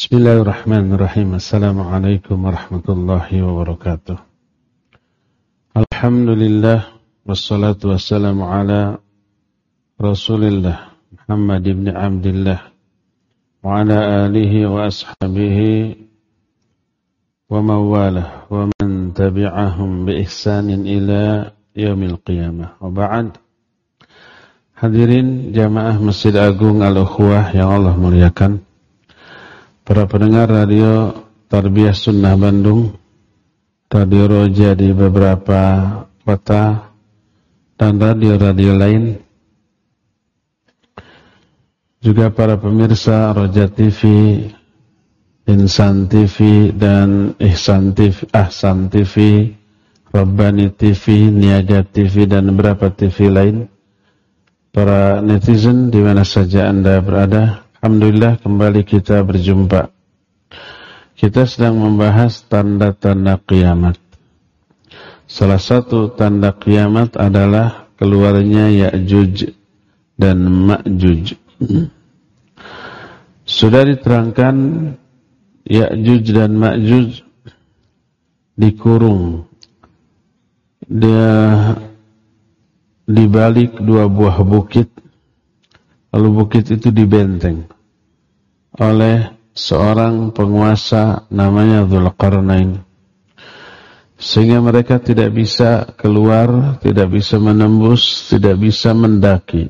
Bismillahirrahmanirrahim. Assalamualaikum warahmatullahi wabarakatuh. Alhamdulillah wassalatu wassalamu ala Rasulillah Muhammad ibn Abdillah wa ala alihi wa ashabihi wa mawalah wa man tabi'ahum bi ihsanin ila yaumil qiyamah. Wa ba'd. Hadirin jamaah Masjid Agung Al-Ukhwah yang Allah muliakan, para pendengar radio Tarbiyah Sunnah Bandung, Radio Roja di beberapa kota, dan radio-radio lain, juga para pemirsa Roja TV, Insan TV, dan Ihsan TV, Ahsan TV, Rabbani TV, Niaga TV, dan beberapa TV lain, para netizen di mana saja Anda berada. Alhamdulillah kembali kita berjumpa. Kita sedang membahas tanda-tanda kiamat. Salah satu tanda kiamat adalah keluarnya Ya'juj dan Ma'juj. Sudah diterangkan Ya'juj dan Ma'juj dikurung. Dia di balik dua buah bukit. Lalu bukit itu dibenteng oleh seorang penguasa namanya Dzulqarnain, sehingga mereka tidak bisa keluar, tidak bisa menembus, tidak bisa mendaki.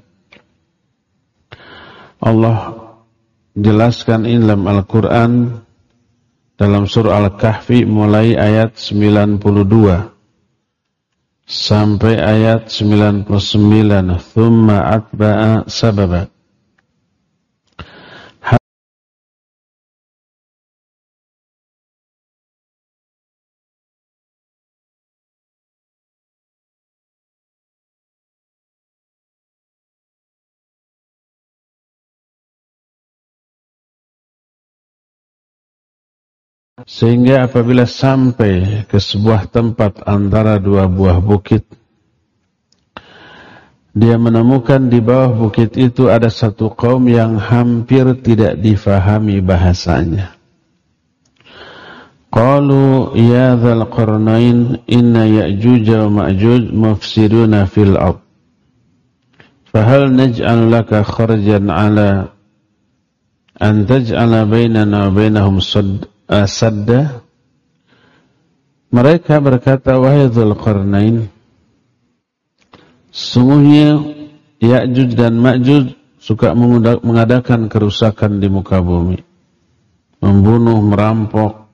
Allah jelaskan ini dalam Al-Quran, dalam surah Al-Kahfi mulai ayat 92 sampai ayat 99. Thumma atba'a sababa. Sehingga apabila sampai ke sebuah tempat antara dua buah bukit, dia menemukan di bawah bukit itu ada satu kaum yang hampir tidak difahami bahasanya. Qalu ya dzal qarnain inna ya'juj wa ma'juj mufsiduna fil ard. Fahal naj'al laka kharjan ala an taj'ala bainana wa bainahum sadda. Mereka berkata, wahai Dzulqarnain, sungguhnya Ya'juj dan Ma'juj suka mengadakan kerusakan di muka bumi, membunuh, merampok,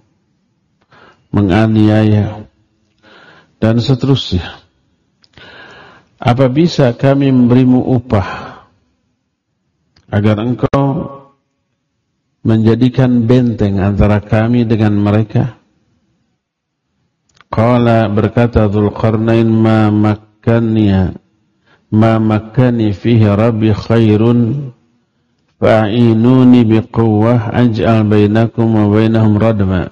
menganiaya, dan seterusnya. Apa bisa kami memberimu upah agar engkau menjadikan benteng antara kami dengan mereka? Qala, berkata Dzulqarnain, ma makkani fihi rabbi khairun fa'inuni biquwwah aj'al bainakum wa bainahum radma.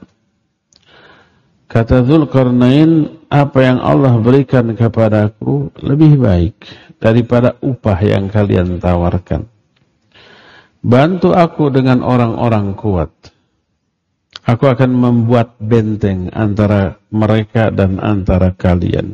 Kata Dzulqarnain, apa yang Allah berikan kepadaku lebih baik daripada upah yang kalian tawarkan. Bantu aku dengan orang-orang kuat. Aku akan membuat benteng antara mereka dan antara kalian.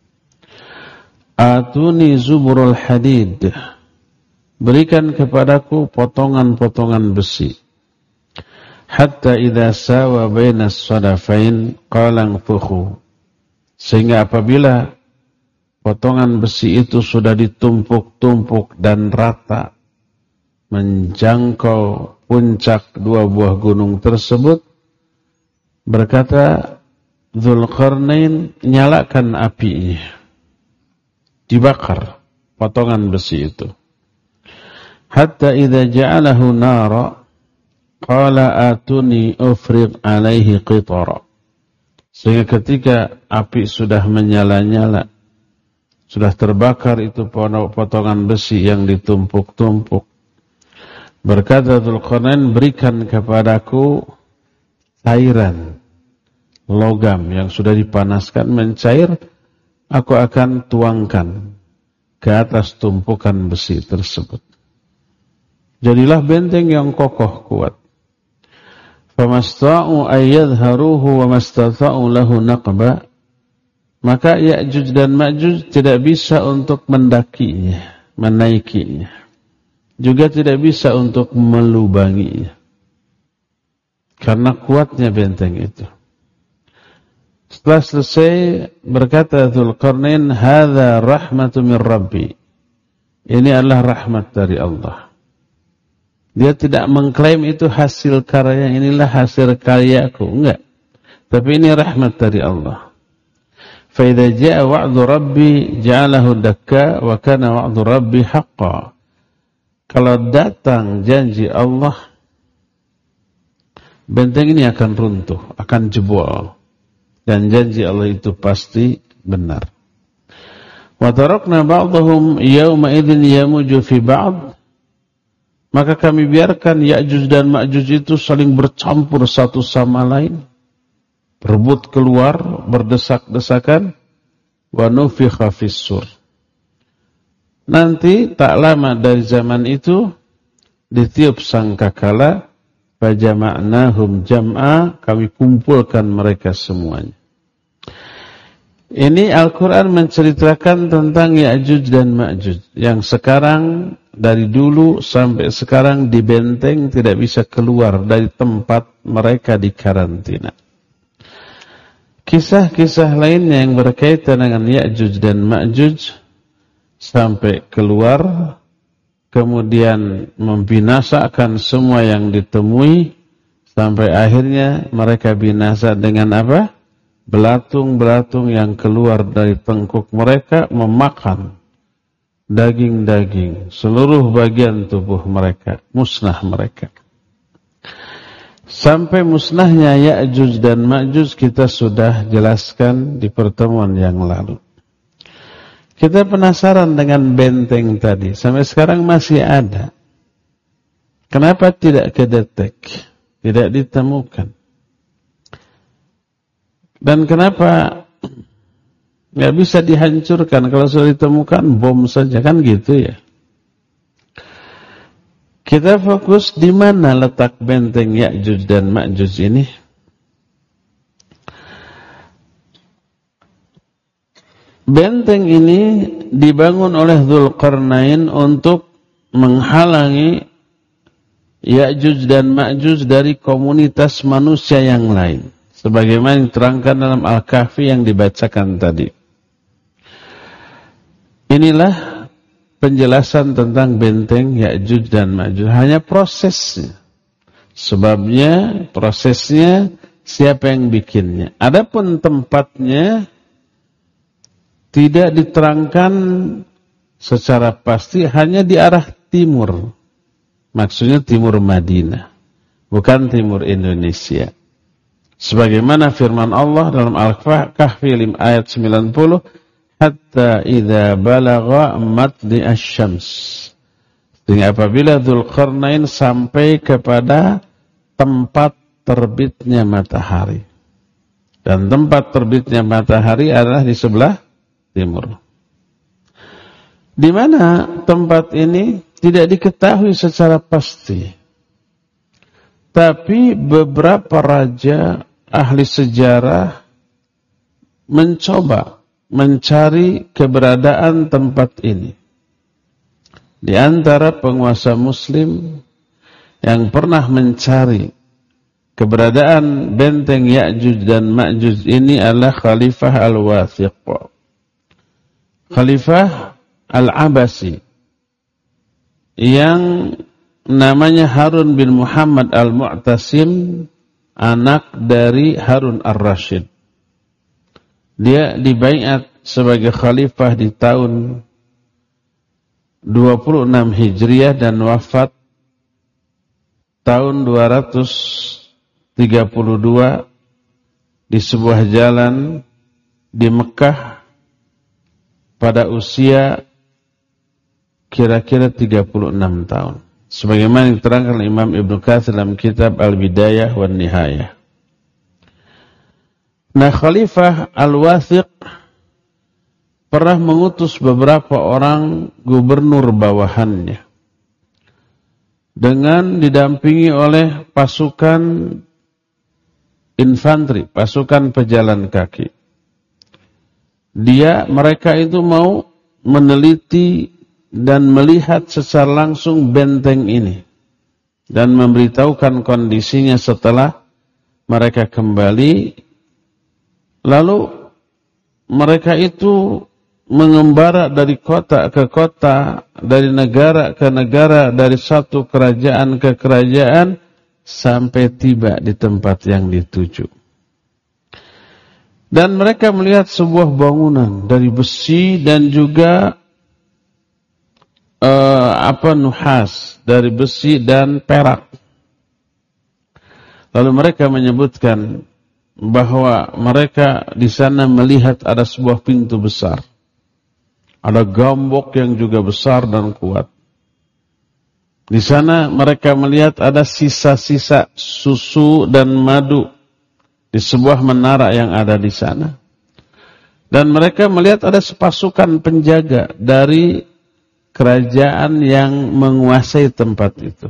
Atuni zuburul hadid. Berikan kepadaku potongan-potongan besi. Hatta idza sawa bainas sadafain qalang fuhu. Sehingga apabila potongan besi itu sudah ditumpuk-tumpuk dan rata, menjangkau puncak dua buah gunung tersebut, berkata Dzulqarnain, nyalakan apinya, dibakar potongan besi itu. Hatta idza ja'alahu nara qala atuni ufriq alaihi qitara. Sehingga ketika api sudah menyala-nyala, sudah terbakar itu potongan besi yang ditumpuk-tumpuk, berkata Dzulqarnain, berikan kepadaku cairan logam yang sudah dipanaskan mencair, aku akan tuangkan ke atas tumpukan besi tersebut. Jadilah benteng yang kokoh kuat. famasta'u ayyadharuhu wa mastata'u lahu naqba, maka Ya'juj dan Ma'juj tidak bisa untuk mendakinya, menaikinya, juga tidak bisa untuk melubanginya, karena kuatnya benteng itu. Setelah selesai berkata Dzulqarnain, hadza rahmatu min Rabbi, ini adalah rahmat dari Allah. Dia tidak mengklaim itu hasil karya, inilah hasil karyaku, enggak. Tapi ini rahmat dari Allah. Fa idza jaa wa'du Rabbi ja'alahu dakka wa kana wa'du Rabbi haqqan. Kalau datang janji Allah, benteng ini akan runtuh, akan jebol. Dan janji Allah itu pasti benar. Wa tarakna ba'dahum yawma idzin yamuju fi ba'd. Maka kami biarkan Ya'juj dan Ma'juj itu saling bercampur satu sama lain, berebut keluar, berdesak-desakan. Wa nufikha fis-sur. Nanti tak lama dari zaman itu ditiup sangkakala, fajama'nahum jam'a, kami kumpulkan mereka semuanya. Ini Al-Quran menceritakan tentang Ya'juj dan Ma'juj yang sekarang dari dulu sampai sekarang di benteng, tidak bisa keluar dari tempat mereka di karantina. Kisah-kisah lainnya yang berkaitan dengan Ya'juj dan Ma'juj sampai keluar, kemudian membinasakan semua yang ditemui, sampai akhirnya mereka binasa dengan apa? Belatung-belatung yang keluar dari tengkuk mereka memakan daging-daging, seluruh bagian tubuh mereka, musnah mereka. Sampai musnahnya Ya'juj dan Ma'juj kita sudah jelaskan di pertemuan yang lalu. Kita penasaran dengan benteng tadi, sampai sekarang masih ada. Kenapa tidak kedetek, tidak ditemukan? Dan kenapa nggak bisa dihancurkan? Kalau sudah ditemukan, bom saja, kan gitu ya. Kita fokus di mana letak benteng Ya'juj dan Ma'juj ini. Benteng ini dibangun oleh Dzulqarnain untuk menghalangi Ya'juj dan Ma'juj dari komunitas manusia yang lain, sebagaimana yang diterangkan dalam Al-Kahfi yang dibacakan tadi. Inilah penjelasan tentang benteng Ya'juj dan Ma'juj. Hanya prosesnya. Sebabnya, prosesnya, siapa yang bikinnya. Adapun tempatnya tidak diterangkan secara pasti, hanya di arah timur. Maksudnya timur Madinah, bukan timur Indonesia. Sebagaimana firman Allah dalam Al-Kahfi ayat 90, hatta idza balagha matli asy-syams. Sehingga apabila Dzulqarnain sampai kepada tempat terbitnya matahari. Dan tempat terbitnya matahari adalah di sebelah timur. Di mana tempat ini tidak diketahui secara pasti. Tapi beberapa raja ahli sejarah mencoba mencari keberadaan tempat ini. Di antara penguasa muslim yang pernah mencari keberadaan benteng Ya'juj dan Ma'juj ini adalah Khalifah Al-Wathiq, Khalifah Al-Abasi, yang namanya Harun bin Muhammad Al-Mu'tasim, anak dari Harun Ar-Rasyid. Dia dibaiat sebagai khalifah di tahun 26 Hijriah dan wafat tahun 232 di sebuah jalan di Mekah pada usia kira-kira 36 tahun. Sebagaimana yang diterangkan Imam Ibnu Katsir dalam kitab Al-Bidayah wan Nihayah. Nah, Khalifah Al-Wathiq pernah mengutus beberapa orang gubernur bawahannya dengan didampingi oleh pasukan infanteri, pasukan pejalan kaki. Mereka itu mau meneliti dan melihat secara langsung benteng ini dan memberitahukan kondisinya setelah mereka kembali. Lalu mereka itu mengembara dari kota ke kota, dari negara ke negara, dari satu kerajaan ke kerajaan, sampai tiba di tempat yang dituju. Dan mereka melihat sebuah bangunan dari besi dan juga nuhas, dari besi dan perak. Lalu mereka menyebutkan bahwa mereka di sana melihat ada sebuah pintu besar. Ada gambok yang juga besar dan kuat. Di sana mereka melihat ada sisa-sisa susu dan madu di sebuah menara yang ada di sana. Dan mereka melihat ada sepasukan penjaga dari kerajaan yang menguasai tempat itu.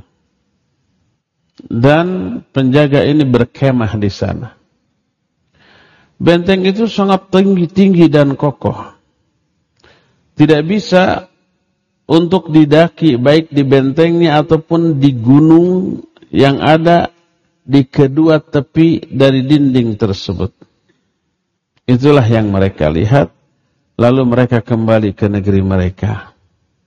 Dan penjaga ini berkemah di sana. Benteng itu sangat tinggi dan kokoh. Tidak bisa untuk didaki baik di bentengnya ataupun di gunung yang ada di kedua tepi dari dinding tersebut. Itulah yang mereka lihat. Lalu mereka kembali ke negeri mereka.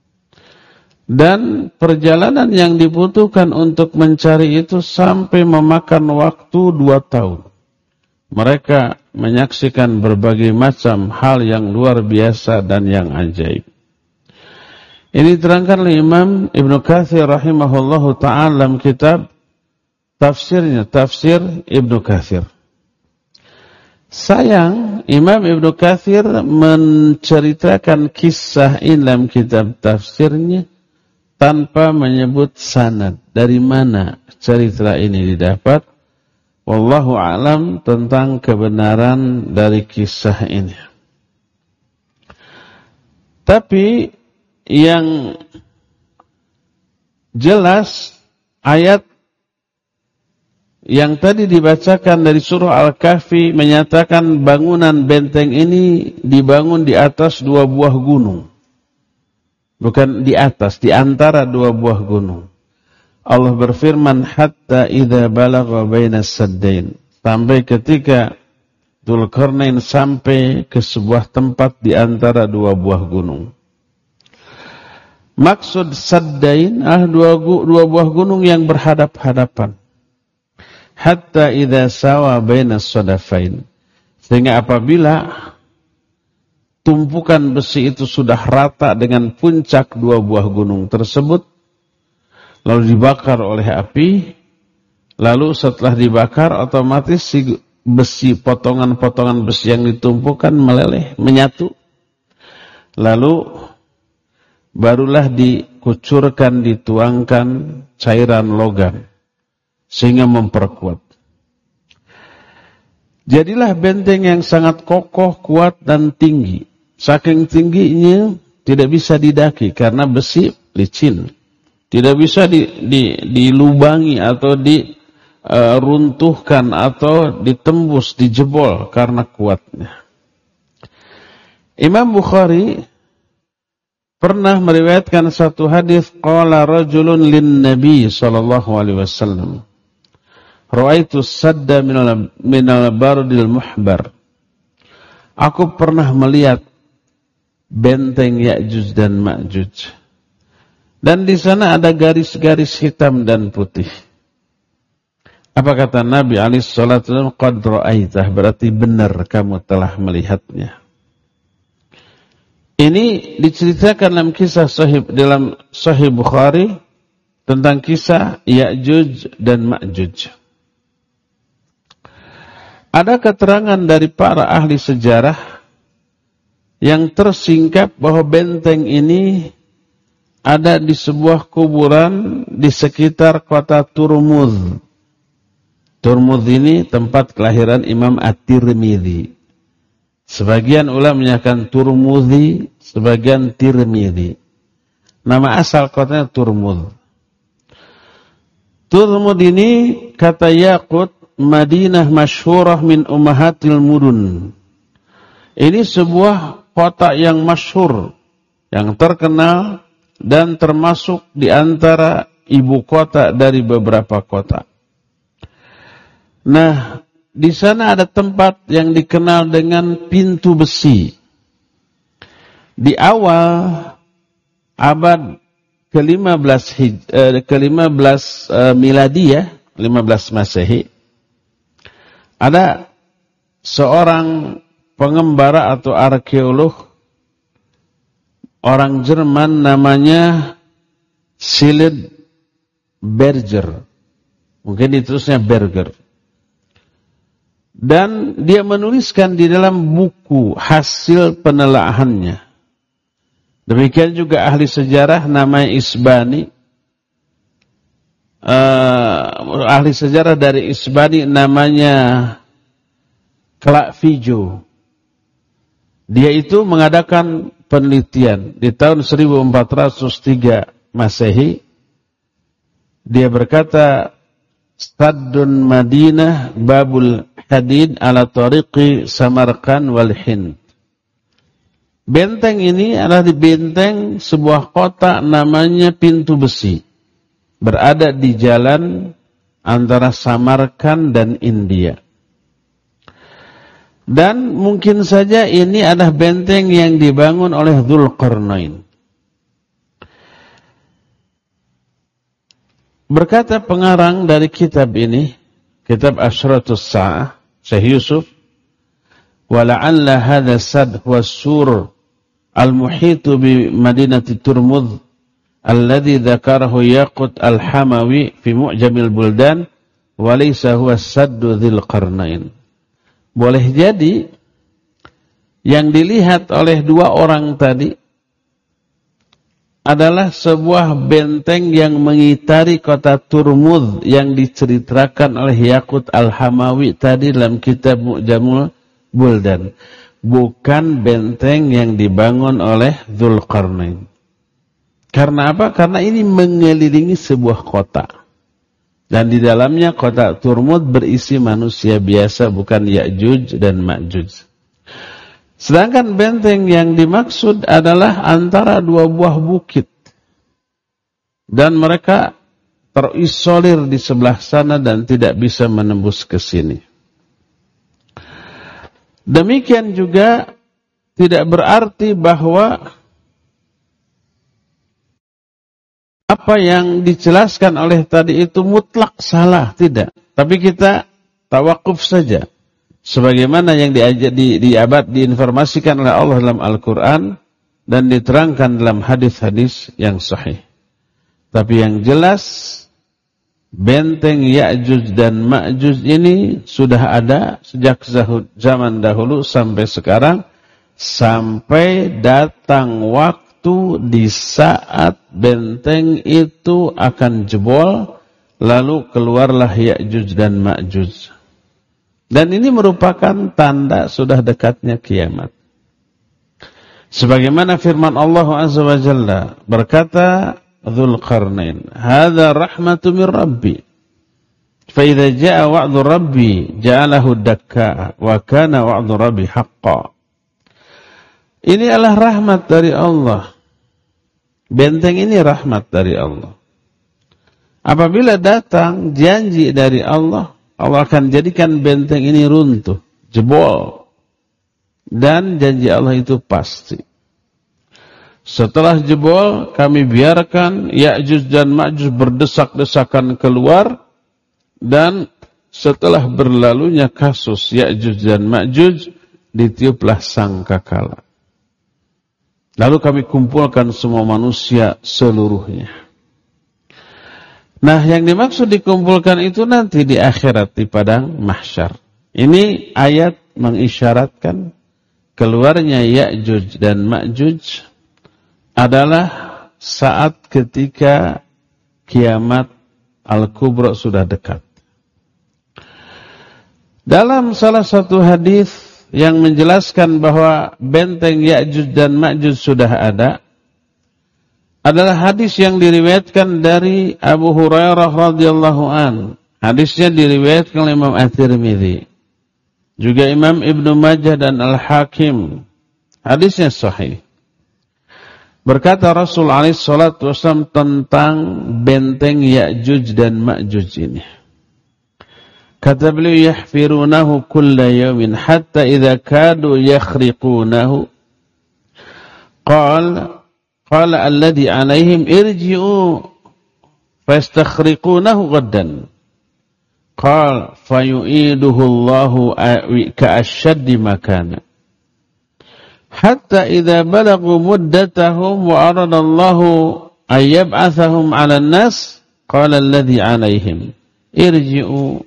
Dan perjalanan yang dibutuhkan untuk mencari itu sampai memakan waktu 2 tahun. Mereka menyaksikan berbagai macam hal yang luar biasa dan yang ajaib. Ini diterangkan oleh Imam Ibnu Katsir rahimahullahu ta'ala dalam kitab tafsirnya, Tafsir Ibnu Katsir. Sayang, Imam Ibnu Katsir menceritakan kisah ini dalam kitab tafsirnya tanpa menyebut sanad. Dari mana cerita ini didapat? Wallahu a'lam tentang kebenaran dari kisah ini. Tapi yang jelas ayat yang tadi dibacakan dari surah Al-Kahfi menyatakan bangunan benteng ini dibangun di atas 2 buah gunung. Bukan di atas, di antara 2 buah gunung. Allah berfirman, hatta idza balagha bainas saddain, sampai ketika Dzulqarnain sampai ke sebuah tempat di antara 2 buah gunung. Maksud saddain dua buah gunung yang berhadap-hadapan. Hatta idza sawa bainas sadafain, sehingga apabila tumpukan besi itu sudah rata dengan puncak 2 buah gunung tersebut, lalu dibakar oleh api, lalu setelah dibakar otomatis si besi, potongan-potongan besi yang ditumpukan meleleh, menyatu. Lalu barulah dikucurkan, dituangkan cairan logam sehingga memperkuat. Jadilah benteng yang sangat kokoh, kuat dan tinggi. Saking tingginya tidak bisa didaki karena besi licin. Tidak bisa dilubangi atau diruntuhkan atau ditembus, dijebol karena kuatnya. Imam Bukhari pernah meriwayatkan satu hadis, qala rajulun lin nabi sallallahu alaihi wasallam, ra'aitu sadda minal bardil muhbar. Aku pernah melihat benteng Ya'juj dan Ma'juj. Dan di sana ada garis-garis hitam dan putih. Apa kata Nabi alaihi salatu wasallam? Qad ra'aitah, berarti benar kamu telah melihatnya. Ini diceritakan dalam kisah dalam Sahih Bukhari tentang kisah Ya'juj dan Ma'juj. Ada keterangan dari para ahli sejarah yang tersingkap bahwa benteng ini ada di sebuah kuburan di sekitar kota Turmuz. Turmuz ini tempat kelahiran Imam At-Tirmidzi. Sebagian ulama menyatakan Turmuzi, sebagian Tirmidzi. Nama asal kotanya Turmuz. Turmuz ini kata Yaqut Madinah masyhurah min ummahatil mudun. Ini sebuah kota yang masyhur, yang terkenal dan termasuk di antara ibu kota dari beberapa kota. Nah, di sana ada tempat yang dikenal dengan pintu besi. Di awal abad ke-15 miladiyah, 15 Masehi, ada seorang pengembara atau arkeolog orang Jerman namanya Silid Berger. Mungkin ditulisnya Berger. Dan dia menuliskan di dalam buku hasil penelaahannya. Demikian juga ahli sejarah namanya Isbani. Ahli sejarah dari Isbani namanya Clavijo. Dia itu mengadakan penelitian di tahun 1403 Masehi. Dia berkata, Saddun Madinah Babul Hadid ala tariqi Samarkand wal Hind. Benteng ini adalah di benteng sebuah kota namanya Pintu Besi. Berada di jalan antara Samarkand dan India. Dan mungkin saja ini adalah benteng yang dibangun oleh Dzulqarnain. Berkata pengarang dari kitab ini, kitab Asyratus Sa'ah, Syekh Yusuf, وَلَعَلَّ هَذَا السَّدْ وَالسُّورُ الْمُحِيطُ بِمَدِينَةِ تُرْمُذ الَّذِي ذَكَرَهُ يَاقُوتُ الْحَمَوِي فِي مُعْجَمِ الْبُلْدَانِ وَلَيْسَ هُوَ السَّدُّ ذِي الْقَرْنَيْنِ. Boleh jadi yang dilihat oleh dua orang tadi adalah sebuah benteng yang mengitari kota Turmuz yang diceritakan oleh Yaqut Al-Hamawi tadi dalam kitab Mu'jamul Buldan. Bukan benteng yang dibangun oleh Dzulqarnain. Karena apa? Karena ini mengelilingi sebuah kota. Dan di dalamnya kota Turmuz berisi manusia biasa, bukan Ya'juj dan Ma'juj. Sedangkan benteng yang dimaksud adalah antara dua buah bukit. Dan mereka terisolir di sebelah sana dan tidak bisa menembus ke sini. Demikian juga tidak berarti bahwa apa yang dijelaskan oleh tadi itu mutlak salah, tidak. Tapi kita tawakuf saja. Sebagaimana yang diinformasikan oleh Allah dalam Al-Quran dan diterangkan dalam hadis-hadis yang sahih. Tapi yang jelas, benteng Ya'juj dan Ma'juj ini sudah ada sejak zaman dahulu sampai sekarang, sampai datang waktu di saat benteng itu akan jebol, lalu keluarlah Ya'juj dan Ma'juj. Dan ini merupakan tanda sudah dekatnya kiamat. Sebagaimana firman Allah Azza wa Jalla berkata Dzulqarnain, "Hadza rahmatu min Rabbi. Fa idza jaa wa'du Rabbi ja'alahu dakka wa kana wa'du Rabbi haqqan." Ini adalah rahmat dari Allah. Benteng ini rahmat dari Allah. Apabila datang janji dari Allah, Allah akan jadikan benteng ini runtuh, jebol. Dan janji Allah itu pasti. Setelah jebol, kami biarkan Ya'juj dan Ma'juj berdesak-desakan keluar. Dan setelah berlalunya kasus Ya'juj dan Ma'juj, ditiuplah sangkakala. Lalu kami kumpulkan semua manusia seluruhnya. Nah, yang dimaksud dikumpulkan itu nanti di akhirat, di padang mahsyar. Ini ayat mengisyaratkan keluarnya Ya'juj dan Ma'juj adalah saat ketika kiamat Al-Kubra sudah dekat. Dalam salah satu hadis yang menjelaskan bahwa benteng Ya'juj dan Ma'juj sudah ada, adalah hadis yang diriwayatkan dari Abu Hurairah radhiyallahu an. Hadisnya diriwayatkan oleh Imam At-Tirmidzi, juga Imam Ibnu Majah dan Al-Hakim. Hadisnya sahih. Berkata Rasul alaihi salatu wasallam tentang benteng Ya'juj dan Ma'juj ini. Kata beliau, yahfirunahu kulla yawmin hatta idza kadu yakhriqunahu. Qala alladhi alaihim irji'u fayastakhriqunahu ghaddan. Qala fayu'iduhu Allahu ka'ashaddi makana. Hatta idza balagu muddatahum wa arada Allahu ay yab'athahum 'ala an-nas qala alladhi 'alaihim irji'u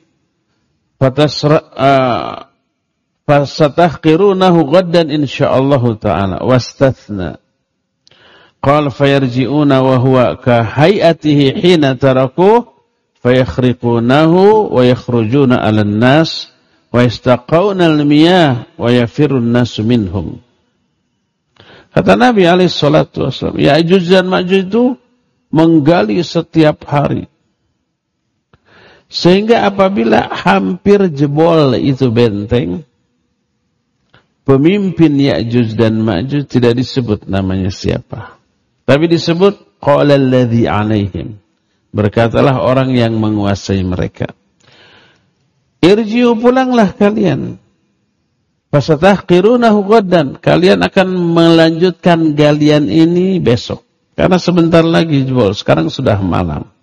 fasatahqirunahu ghaddan insyaallah ta'ala wastathna qala fayarji'una wa huwa ka hay'atihi hina tarakuhu fayakhriqunahu wa yakhrujuna 'ala an-nas wa yastaqawna al-miyah wa yafirru an-nasu minhum. Kata Nabi alaihi salatu wasallam, Ya'juj dan Ma'juj itu menggali setiap hari. Sehingga apabila hampir jebol itu benteng, pemimpin Ya'juj dan Ma'juj tidak disebut namanya siapa. Tapi disebut qala alladhi 'alaihim. Berkatalah orang yang menguasai mereka. Irji'u, pulanglah kalian. Fasatahqirunahu ghaddan, kalian akan melanjutkan galian ini besok. Karena sebentar lagi jebol, sekarang sudah malam.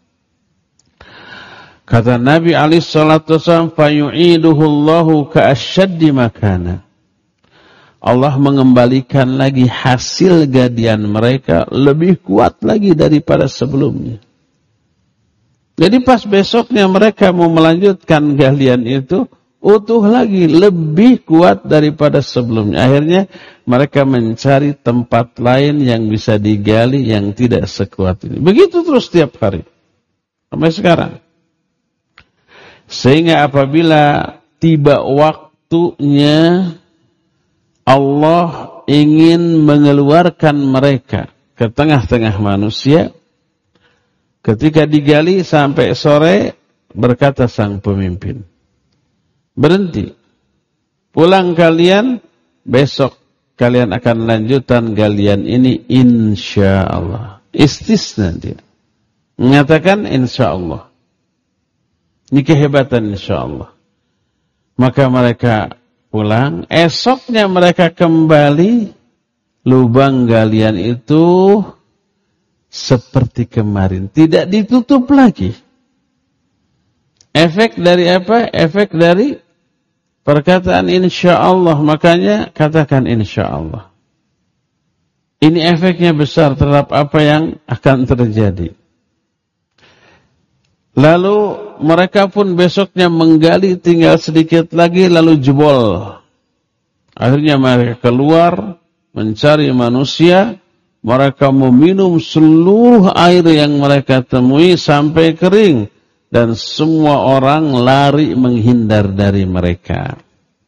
Kata Nabi alaihi salatu wasallam, fayu'iduhu Allahu ka'ashaddi makana. Allah mengembalikan lagi hasil galian mereka lebih kuat lagi daripada sebelumnya. Jadi pas besoknya mereka mau melanjutkan galian itu, utuh lagi, lebih kuat daripada sebelumnya. Akhirnya mereka mencari tempat lain yang bisa digali yang tidak sekuat ini. Begitu terus setiap hari. Sampai sekarang. Sehingga apabila tiba waktunya Allah ingin mengeluarkan mereka ke tengah-tengah manusia, ketika digali sampai sore, berkata sang pemimpin, berhenti. Pulang kalian, besok kalian akan lanjutkan galian ini insyaallah. Istisna dia. Mengatakan insyaallah. Ini kehebatan insyaallah. Maka mereka pulang, esoknya mereka kembali, lubang galian itu seperti kemarin, tidak ditutup lagi. Efek dari apa? Efek dari perkataan insyaallah, makanya katakan insyaallah. Ini efeknya besar terhadap apa yang akan terjadi. Lalu mereka pun besoknya menggali, tinggal sedikit lagi lalu jebol. Akhirnya mereka keluar mencari manusia, mereka meminum seluruh air yang mereka temui sampai kering. Dan semua orang lari menghindar dari mereka.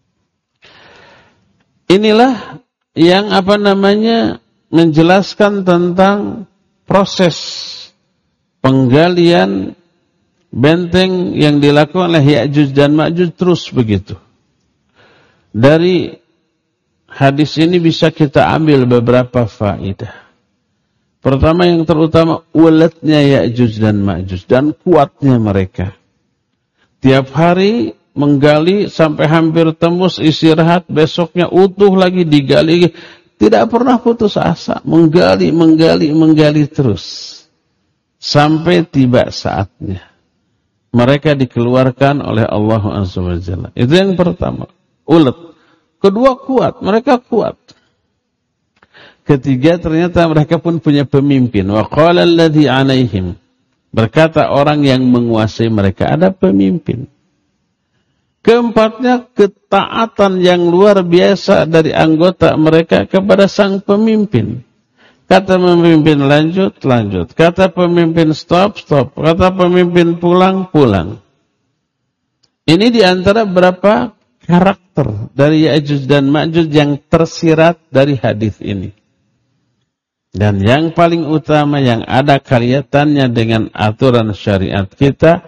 Inilah yang menjelaskan tentang proses penggalian benteng yang dilakukan oleh Ya'juj dan Ma'juj terus begitu. Dari hadis ini bisa kita ambil beberapa faedah. Pertama yang terutama, uletnya Ya'juj dan Ma'juj dan kuatnya mereka. Tiap hari menggali sampai hampir tembus, istirahat, besoknya utuh lagi digali. Tidak pernah putus asa, menggali terus. Sampai tiba saatnya. Mereka dikeluarkan oleh Allah Azza wa Jalla. Itu yang pertama, ulet. Kedua, kuat, mereka kuat. Ketiga, ternyata mereka pun punya pemimpin. Wa qala alladhi 'alaihim. Berkata orang yang menguasai mereka, ada pemimpin. Keempatnya, ketaatan yang luar biasa dari anggota mereka kepada sang pemimpin. Kata pemimpin lanjut. Kata pemimpin stop. Kata pemimpin pulang. Ini diantara berapa karakter dari Ya'juj dan Ma'juj yang tersirat dari hadis ini. Dan yang paling utama yang ada kaitannya dengan aturan syariat kita,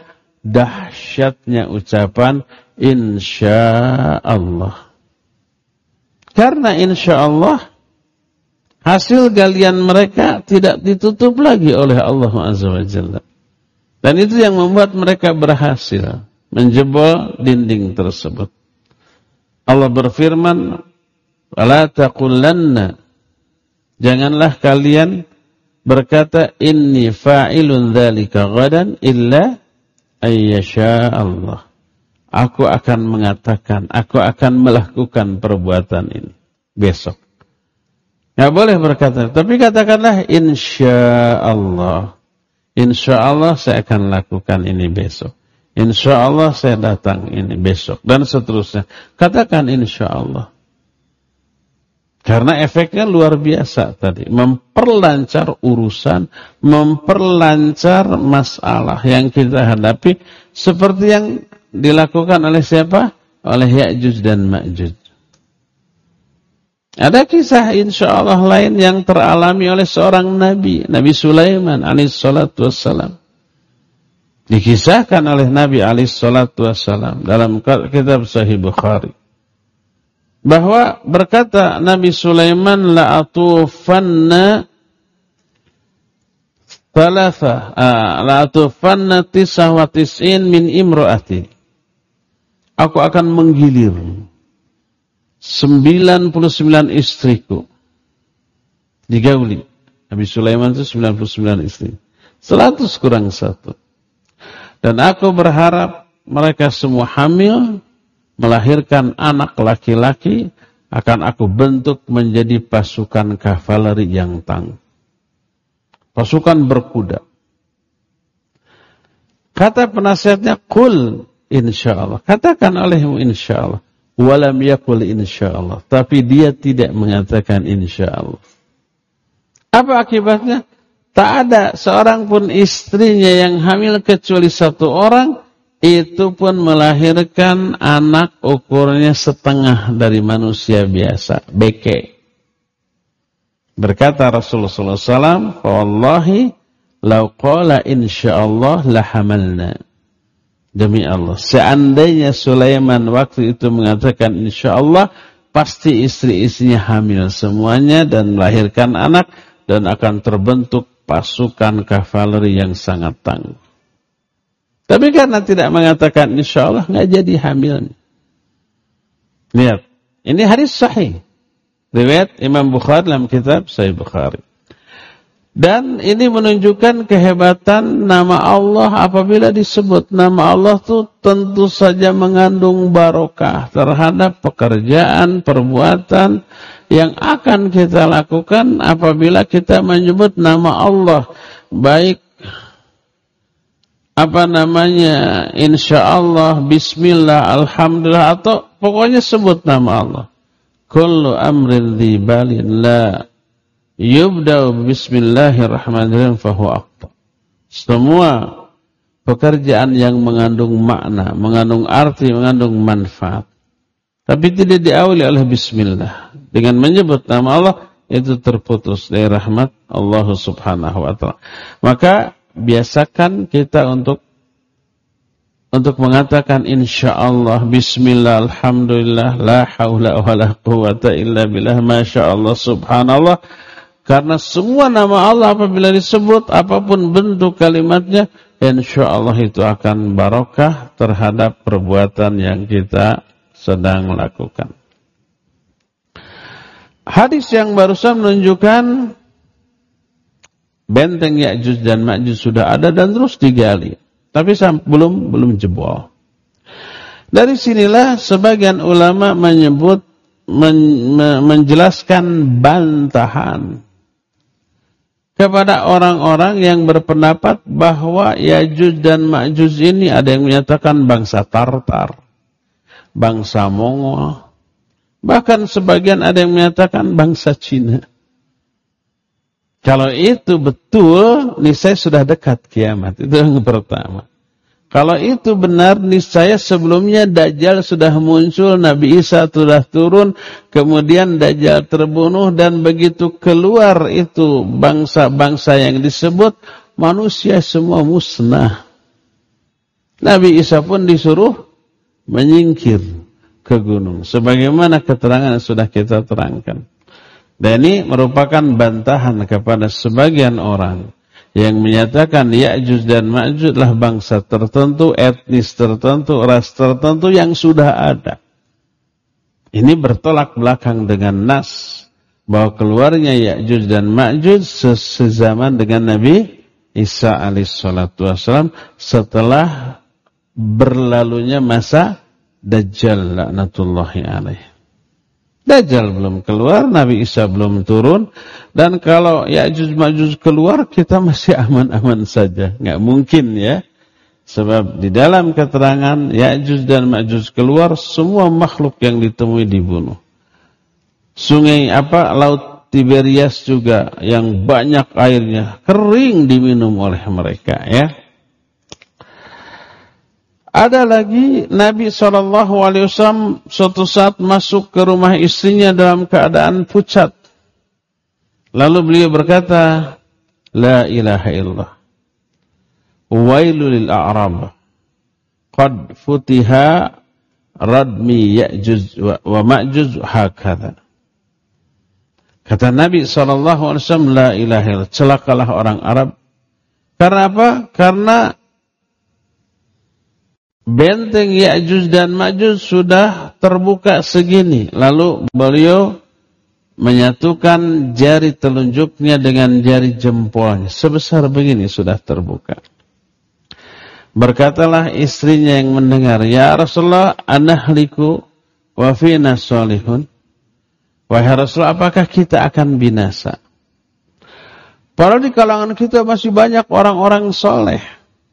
dahsyatnya ucapan insyaallah. Karena insyaallah hasil galian mereka tidak ditutup lagi oleh Allah Azza wa Jalla. Dan itu yang membuat mereka berhasil menjebol dinding tersebut. Allah berfirman, "Wala taqulanna," janganlah kalian berkata, "Inni fa'ilun dzalika ghadan illa ayyasha Allah." Aku akan mengatakan, aku akan melakukan perbuatan ini besok. Nggak boleh berkata, tapi katakanlah insyaallah. Insyaallah saya akan lakukan ini besok. Insyaallah saya datang ini besok. Dan seterusnya. Katakan insyaallah. Karena efeknya luar biasa tadi. Memperlancar urusan, memperlancar masalah yang kita hadapi. Seperti yang dilakukan oleh siapa? Oleh Ya'juj dan Ma'juj. Ada kisah insyaallah lain yang teralami oleh seorang Nabi, Nabi Sulaiman alaihissalatu wassalam. Dikisahkan oleh Nabi alaihissalatu wassalam dalam kitab Sahih Bukhari. Bahwa berkata Nabi Sulaiman, la'atufanna 99 min imro'ati. Aku akan menggilir 99 istriku. Digauli. Nabi Sulaiman itu 99 istri. 100 kurang 1. Dan aku berharap mereka semua hamil, melahirkan anak laki-laki, akan aku bentuk menjadi pasukan kavaleri yang tangguh. Pasukan berkuda. Kata penasihatnya, qul insyaallah. Katakan olehmu insyaallah. Walam yakul insyaallah. Tapi dia tidak mengatakan insyaallah. Apa akibatnya? Tak ada seorang pun istrinya yang hamil kecuali satu orang. Itu pun melahirkan anak ukurnya setengah dari manusia biasa. Beke. Berkata Rasulullah SAW, Wallahi, lau qala insyaallah lahamalna. Demi Allah, seandainya Sulaiman waktu itu mengatakan insyaallah, pasti istri-istrinya hamil semuanya dan melahirkan anak dan akan terbentuk pasukan kavaleri yang sangat tangguh. Tapi karena tidak mengatakan insyaallah, nggak jadi hamil. Lihat, ini hadis sahih. Riwayat Imam Bukhari dalam kitab Sahih Bukhari. Dan ini menunjukkan kehebatan nama Allah apabila disebut. Nama Allah itu tentu saja mengandung barokah terhadap pekerjaan, perbuatan yang akan kita lakukan apabila kita menyebut nama Allah. Baik, insyaallah, bismillah, alhamdulillah, atau pokoknya sebut nama Allah. Kullu amrin dhi balin la yubda'u bismillahirrahmanirrahim fahuwa aqta. Semua pekerjaan yang mengandung makna, mengandung arti, mengandung manfaat, tapi tidak diawali oleh bismillah, dengan menyebut nama Allah, itu terputus dari rahmat Allah Subhanahu wa ta'ala. Maka biasakan kita untuk mengatakan insyaallah, bismillah, alhamdulillah, la haula wala quwata illa billah, masyaallah, subhanallah. Karena semua nama Allah apabila disebut, apapun bentuk kalimatnya, insyaallah itu akan barokah terhadap perbuatan yang kita sedang lakukan. Hadis yang barusan menunjukkan benteng Ya'juj dan Ma'juj sudah ada dan terus digali. Tapi belum jebol. Dari sinilah sebagian ulama menjelaskan bantahan kepada orang-orang yang berpendapat bahwa Ya'juj dan Ma'juj ini ada yang menyatakan bangsa Tartar, bangsa Mongol, bahkan sebagian ada yang menyatakan bangsa Cina. Kalau itu betul, niscaya sudah dekat kiamat. Itu yang pertama. Kalau itu benar, niscaya sebelumnya Dajjal sudah muncul, Nabi Isa sudah turun, kemudian Dajjal terbunuh, dan begitu keluar itu bangsa-bangsa yang disebut, manusia semua musnah. Nabi Isa pun disuruh menyingkir ke gunung. Sebagaimana keterangan yang sudah kita terangkan. Dan ini merupakan bantahan kepada sebagian orang yang menyatakan Ya'juj dan Ma'juj adalah bangsa tertentu, etnis tertentu, ras tertentu yang sudah ada. Ini bertolak belakang dengan nas bahwa keluarnya Ya'juj dan Ma'juj sezaman dengan Nabi Isa alaihissalatu wassalam setelah berlalunya masa Dajjal laknatullahi alaih. Dajjal belum keluar, Nabi Isa belum turun, dan kalau Ya'juj Ma'juj keluar kita masih aman-aman saja. Nggak mungkin ya. Sebab di dalam keterangan Ya'juj dan Ma'juj keluar, semua makhluk yang ditemui dibunuh. Sungai Laut Tiberias juga yang banyak airnya kering diminum oleh mereka ya. Ada lagi Nabi SAW suatu saat masuk ke rumah istrinya dalam keadaan pucat. Lalu beliau berkata, La ilaha illallah. Wailul lil a'rab. Qad futiha radmi Ya'juj wa Ma'juj hakadha. Kata Nabi SAW, La ilaha illallah. Celakalah orang Arab. Karena apa? Karena benteng Ya'juj dan Ma'juj sudah terbuka segini. Lalu beliau menyatukan jari telunjuknya dengan jari jempolnya. Sebesar begini sudah terbuka. Berkatalah istrinya yang mendengar, Ya Rasulullah, anahliku wa fina sholihun. Wahai Rasulullah, apakah kita akan binasa? Padahal di kalangan kita masih banyak orang-orang soleh.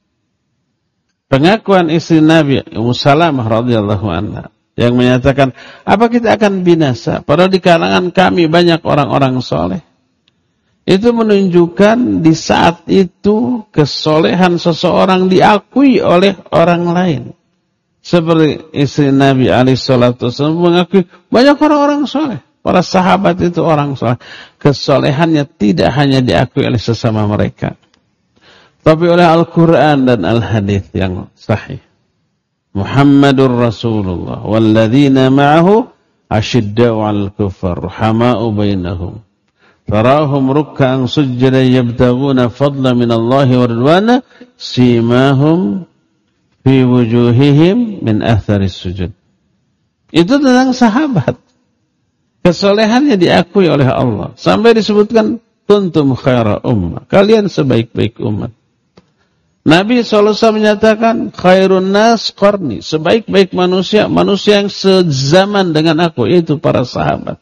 Pengakuan istri Nabi Ummu Salamah radhiyallahu anha yang menyatakan, apa kita akan binasa? Padahal di kalangan kami banyak orang-orang soleh. Itu menunjukkan di saat itu kesolehan seseorang diakui oleh orang lain. Seperti istri Nabi alaihissalatu wasallam mengakui banyak orang-orang soleh. Para sahabat itu orang soleh. Kesolehannya tidak hanya diakui oleh sesama mereka, tapi oleh Al-Quran dan Al-Hadith yang sahih. Muhammadur Rasulullah walladzina ma'ahu ashidda'u 'alal kuffar rahama'u bainahum tarahum ruk'an sujjadan yabtaghuna fadlan minallahi wa ridwana simahum fi wujuhihim min atharis sujud. Itu tentang sahabat. Kesolehannya diakui oleh Allah. Sampai disebutkan kuntum khaira ummah. Kalian sebaik-baik umat. Nabi SAW menyatakan khairun nas qarni. Sebaik-baik manusia, manusia yang sezaman dengan aku, yaitu para sahabat.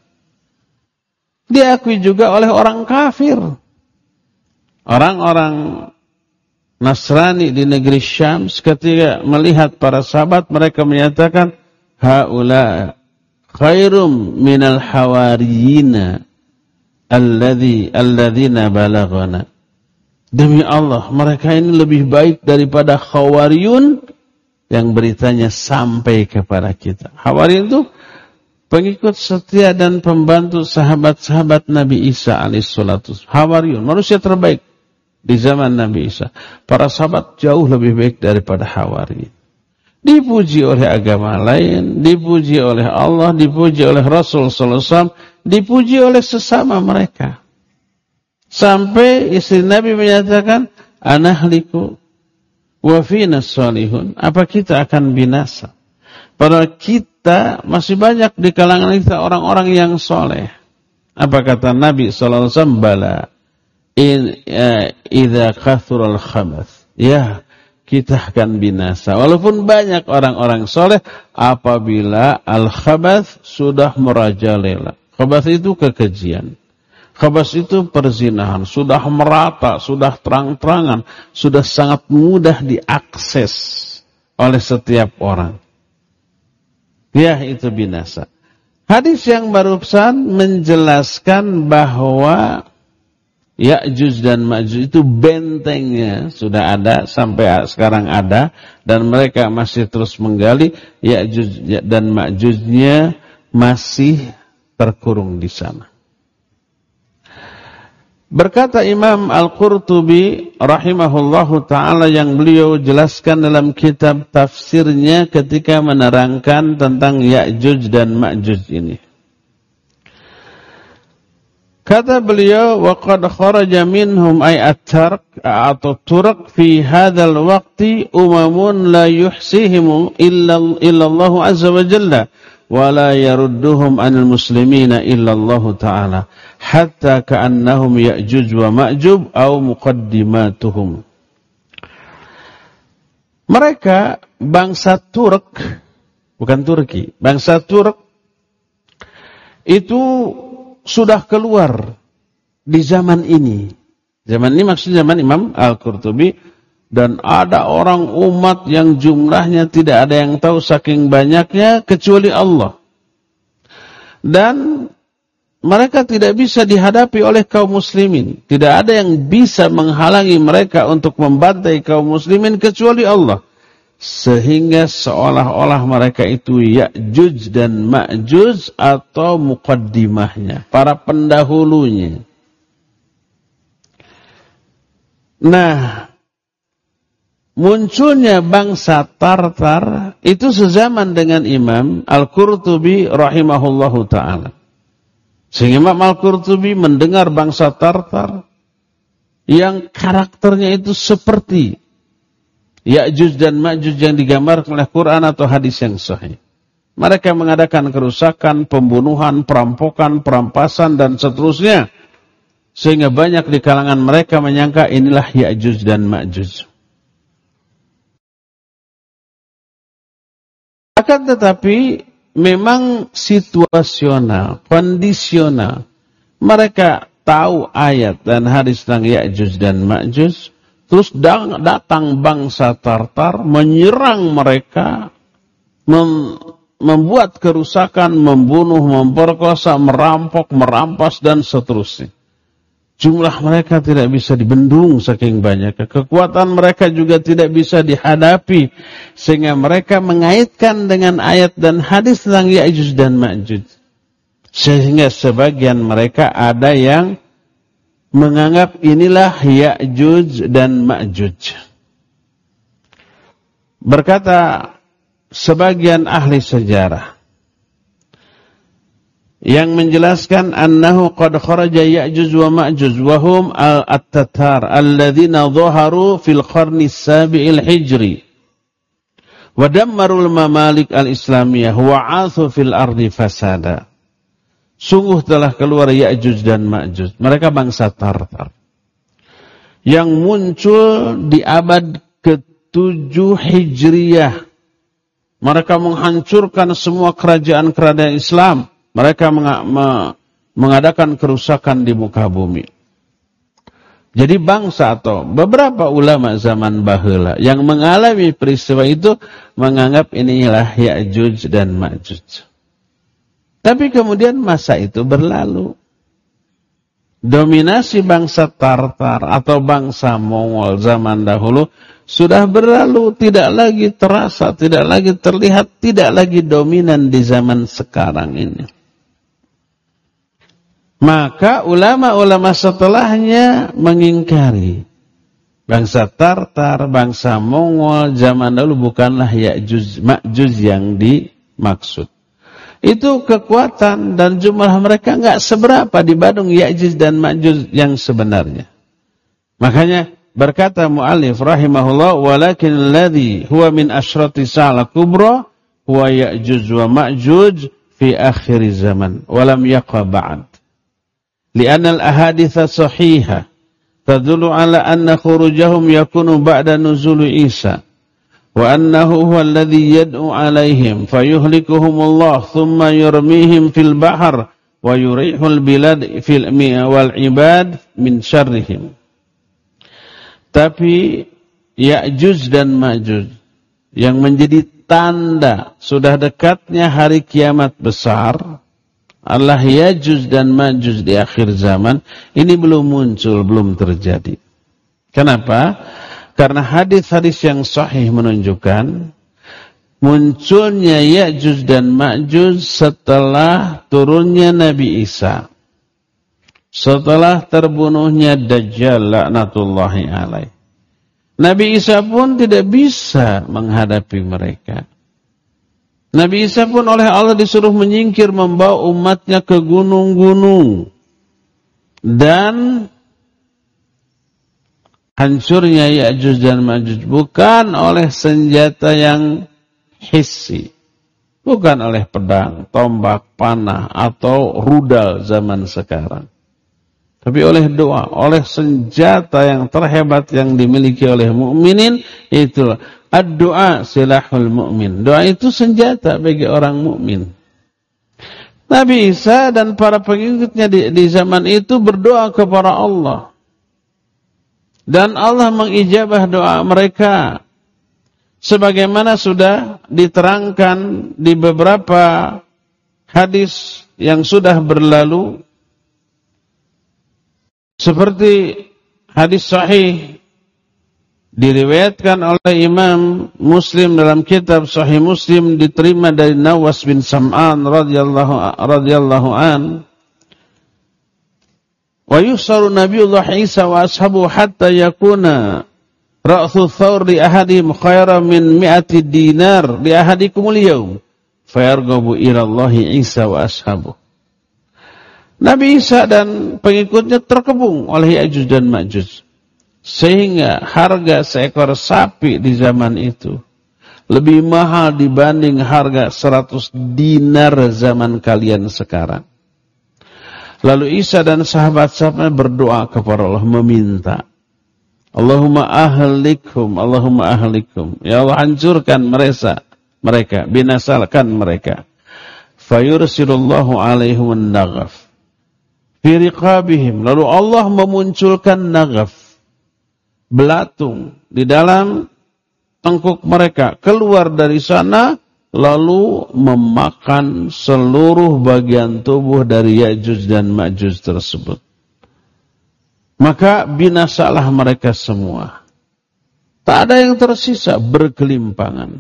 Diakui juga oleh orang kafir. Orang-orang Nasrani di negeri Syam ketika melihat para sahabat, mereka menyatakan haula khairum minal hawariyina alladzina balaghana. Demi Allah, mereka ini lebih baik daripada Khawariyun yang beritanya sampai kepada kita. Khawariyun itu pengikut setia dan pembantu sahabat-sahabat Nabi Isa alaihissalatu. Khawariyun, manusia terbaik di zaman Nabi Isa. Para sahabat jauh lebih baik daripada Khawariyun. Dipuji oleh agama lain, dipuji oleh Allah, dipuji oleh Rasul sallallahu alaihi wasallam, dipuji oleh sesama mereka. Sampai istri Nabi menyatakan, anahliku wa fina sholihun. Apa kita akan binasa? Padahal kita masih banyak di kalangan kita orang-orang yang soleh. Apa kata Nabi sallallahu alaihi wasallam? Bala idza kathural khabath. Ya, kita akan binasa. Walaupun banyak orang-orang soleh, apabila al-khabath sudah merajalela. Khabath itu kekejian. Khabas itu perzinahan, sudah merata, sudah terang-terangan, sudah sangat mudah diakses oleh setiap orang. Ya, itu binasa. Hadis yang barusan menjelaskan bahwa Ya'juj dan Ma'juj itu bentengnya sudah ada, sampai sekarang ada, dan mereka masih terus menggali. Ya'juj dan Ma'jujnya masih terkurung di sana. Berkata Imam Al-Qurtubi rahimahullahu ta'ala yang beliau jelaskan dalam kitab tafsirnya ketika menerangkan tentang Ya'juj dan Ma'juj ini. Kata beliau, وَقَدْ خَرَجَ مِنْهُمْ أَيْ التَّرْقِ atau turq fi hadzal waqti umamun la yuhsihim illa Allah azza wa jalla wa la yarudduhum 'anil muslimina illa Allah ta'ala hatta ka'annahum Ya'juj wa Ma'juj aw muqaddimatuhum. Mereka bangsa Turk, bukan Turki, bangsa Turk itu sudah keluar di zaman ini. Zaman ini maksudnya zaman Imam Al-Qurtubi, dan ada orang umat yang jumlahnya tidak ada yang tahu saking banyaknya kecuali Allah. Dan mereka tidak bisa dihadapi oleh kaum muslimin. Tidak ada yang bisa menghalangi mereka untuk membantai kaum muslimin kecuali Allah. Sehingga seolah-olah mereka itu Ya'juj dan Ma'juj atau muqaddimahnya, para pendahulunya. Nah, munculnya bangsa Tartar itu sezaman dengan Imam Al-Qurtubi rahimahullahu ta'ala. Sehingga Imam Al-Qurtubi mendengar bangsa Tartar yang karakternya itu seperti Ya'juj dan Ma'juj yang digambarkan oleh Quran atau hadis yang sahih. Mereka mengadakan kerusakan, pembunuhan, perampokan, perampasan, dan seterusnya. Sehingga banyak di kalangan mereka menyangka inilah Ya'juj dan Ma'juj. Akan tetapi memang situasional, kondisional. Mereka tahu ayat dan hadis tentang Ya'juj dan Ma'juj. Terus datang bangsa Tartar, menyerang mereka, membuat kerusakan, membunuh, memperkosa, merampok, merampas, dan seterusnya. Jumlah mereka tidak bisa dibendung saking banyaknya. Kekuatan mereka juga tidak bisa dihadapi. Sehingga mereka mengaitkan dengan ayat dan hadis tentang Ya'juj dan Ma'juj. Sehingga sebagian mereka ada yang menganggap inilah Ya'juj dan Ma'juj. Berkata sebagian ahli sejarah yang menjelaskan annahu qad kharaja Ya'juj wa Ma'juj wa hum at-Tatar alladhina dhaharu fil qarni as-sabi'il hijri wa dammarul mamalik al-islamiyah wa 'athu fil ardi fasada. Sungguh telah keluar Ya'juj dan Ma'juj. Mereka bangsa Tartar yang muncul di abad ke-7 Hijriyah. Mereka menghancurkan semua kerajaan-kerajaan Islam. Mereka mengadakan kerusakan di muka bumi. Jadi bangsa atau beberapa ulama zaman baheula yang mengalami peristiwa itu menganggap inilah Ya'juj dan Ma'juj. Tapi kemudian masa itu berlalu. Dominasi bangsa Tartar atau bangsa Mongol zaman dahulu sudah berlalu, tidak lagi terasa, tidak lagi terlihat, tidak lagi dominan di zaman sekarang ini. Maka ulama-ulama setelahnya mengingkari bangsa Tartar, bangsa Mongol zaman dahulu bukanlah Ya'juj Ma'juj yang dimaksud. Itu kekuatan dan jumlah mereka enggak seberapa dibanding Ya'juj dan Ma'juj yang sebenarnya. Makanya berkata mu'allif rahimahullah, walakin alladhi huwa min asyrati sa'al kubra huwa Ya'juj wa Ma'juj fi akhir zaman walam yaqa ba'd. Li'anna al-ahaditha sahihah tadullu ala anna khurujahum yakunu ba'da nuzul Isa. وأنه هو الذي يدعو عليهم فيهلكهم الله ثم يرميهم في البحر ويريح البلاد والعباد من شرهم. Tapi Ya'juj dan Ma'juj yang menjadi tanda sudah dekatnya hari kiamat besar, Allah Ya'juj dan Ma'juj di akhir zaman, ini belum muncul, belum terjadi. Kenapa? Karena hadis-hadis yang sahih menunjukkan munculnya Ya'juj dan Ma'juj setelah turunnya Nabi Isa. setelah terbunuhnya Dajjal laknatullahi alaih. Nabi Isa pun tidak bisa menghadapi mereka. Nabi Isa pun oleh Allah disuruh menyingkir, membawa umatnya ke gunung-gunung. Dan hancurnya Ya'juj dan Ma'juj bukan oleh senjata yang hissi. Bukan oleh pedang, tombak, panah, atau rudal zaman sekarang. Tapi oleh doa, oleh senjata yang terhebat yang dimiliki oleh mukminin, itulah ad-doa silahul mukmin. Doa itu senjata bagi orang mukmin. Nabi Isa dan para pengikutnya di zaman itu berdoa kepada Allah. Dan Allah mengijabah doa mereka. Sebagaimana sudah diterangkan di beberapa hadis yang sudah berlalu. Seperti hadis sahih diriwayatkan oleh Imam Muslim dalam kitab Sahih Muslim, diterima dari Nawas bin Sam'an radhiyallahu an. Wa yusaru Nabiullah Isa wa ashabu hatta yakuna ra'su thawr li ahadihim khairan min 100 dinar li ahadikumul yawm fayarghabu ila Allah Isa wa ashabu. Nabi Isa dan pengikutnya terkepung oleh Ya'juj dan Ma'juj. Sehingga harga seekor sapi di zaman itu lebih mahal dibanding harga 100 dinar zaman kalian sekarang. Lalu Isa dan sahabat-sahabatnya berdoa kepada Allah, meminta, Allahumma ahlikum, Allahumma ahlikum. Ya Allah, hancurkan mereka, binasalkan mereka. Fayursilullahu alaihim an-naghaf fi riqabihim. Lalu Allah memunculkan naghaf, belatung di dalam tengkuk mereka, keluar dari sana lalu memakan seluruh bagian tubuh dari Ya'juj dan Ma'juj tersebut. Maka binasalah mereka semua. Tak ada yang tersisa, bergelimpangan.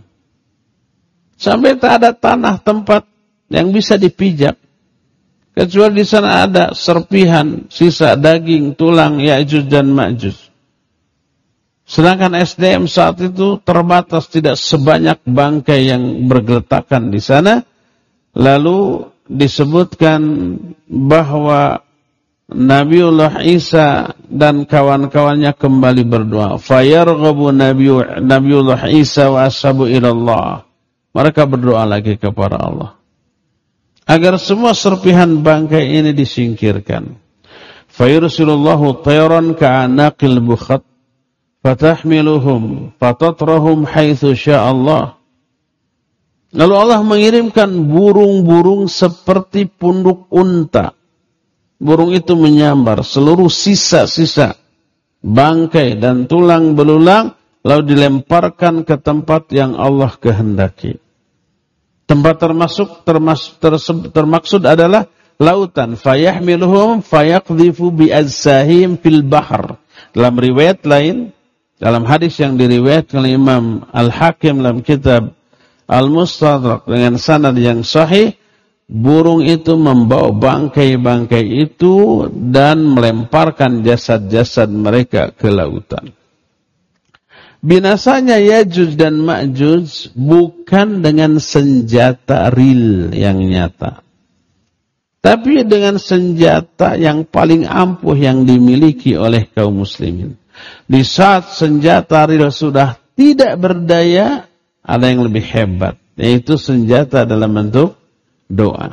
Sampai tak ada tanah tempat yang bisa dipijak. Kecuali di sana ada serpihan, sisa daging, tulang Ya'juj dan Ma'juj. Sedangkan SDM saat itu terbatas, tidak sebanyak bangkai yang bergeletakan di sana. Lalu disebutkan bahwa Nabiullah Isa dan kawan-kawannya kembali berdoa. Fayarghabu Nabiullah Isa wa ashabu ilallah. Mereka berdoa lagi kepada Allah agar semua serpihan bangkai ini disingkirkan. Fayursilullahu tayran ka'anaqil bukhat fatahmiluhum fatatrahum haitsu sya'allah. Lalu Allah mengirimkan burung-burung seperti punduk unta. Burung itu menyambar seluruh sisa-sisa bangkai dan tulang belulang, lalu dilemparkan ke tempat yang Allah kehendaki. Tempat termaksud adalah lautan. Fayahmiluhum fayaqdhifu bi'azzahim fil bahr. Dalam riwayat lain, dalam hadis yang diriwayatkan oleh Imam Al-Hakim dalam kitab Al-Mustadrak dengan sanad yang sahih, burung itu membawa bangkai-bangkai itu dan melemparkan jasad-jasad mereka ke lautan. Binasanya Ya'juj dan Ma'juj bukan dengan senjata real yang nyata, tapi dengan senjata yang paling ampuh yang dimiliki oleh kaum muslimin. Di saat senjata real sudah tidak berdaya, ada yang lebih hebat, yaitu senjata dalam bentuk doa.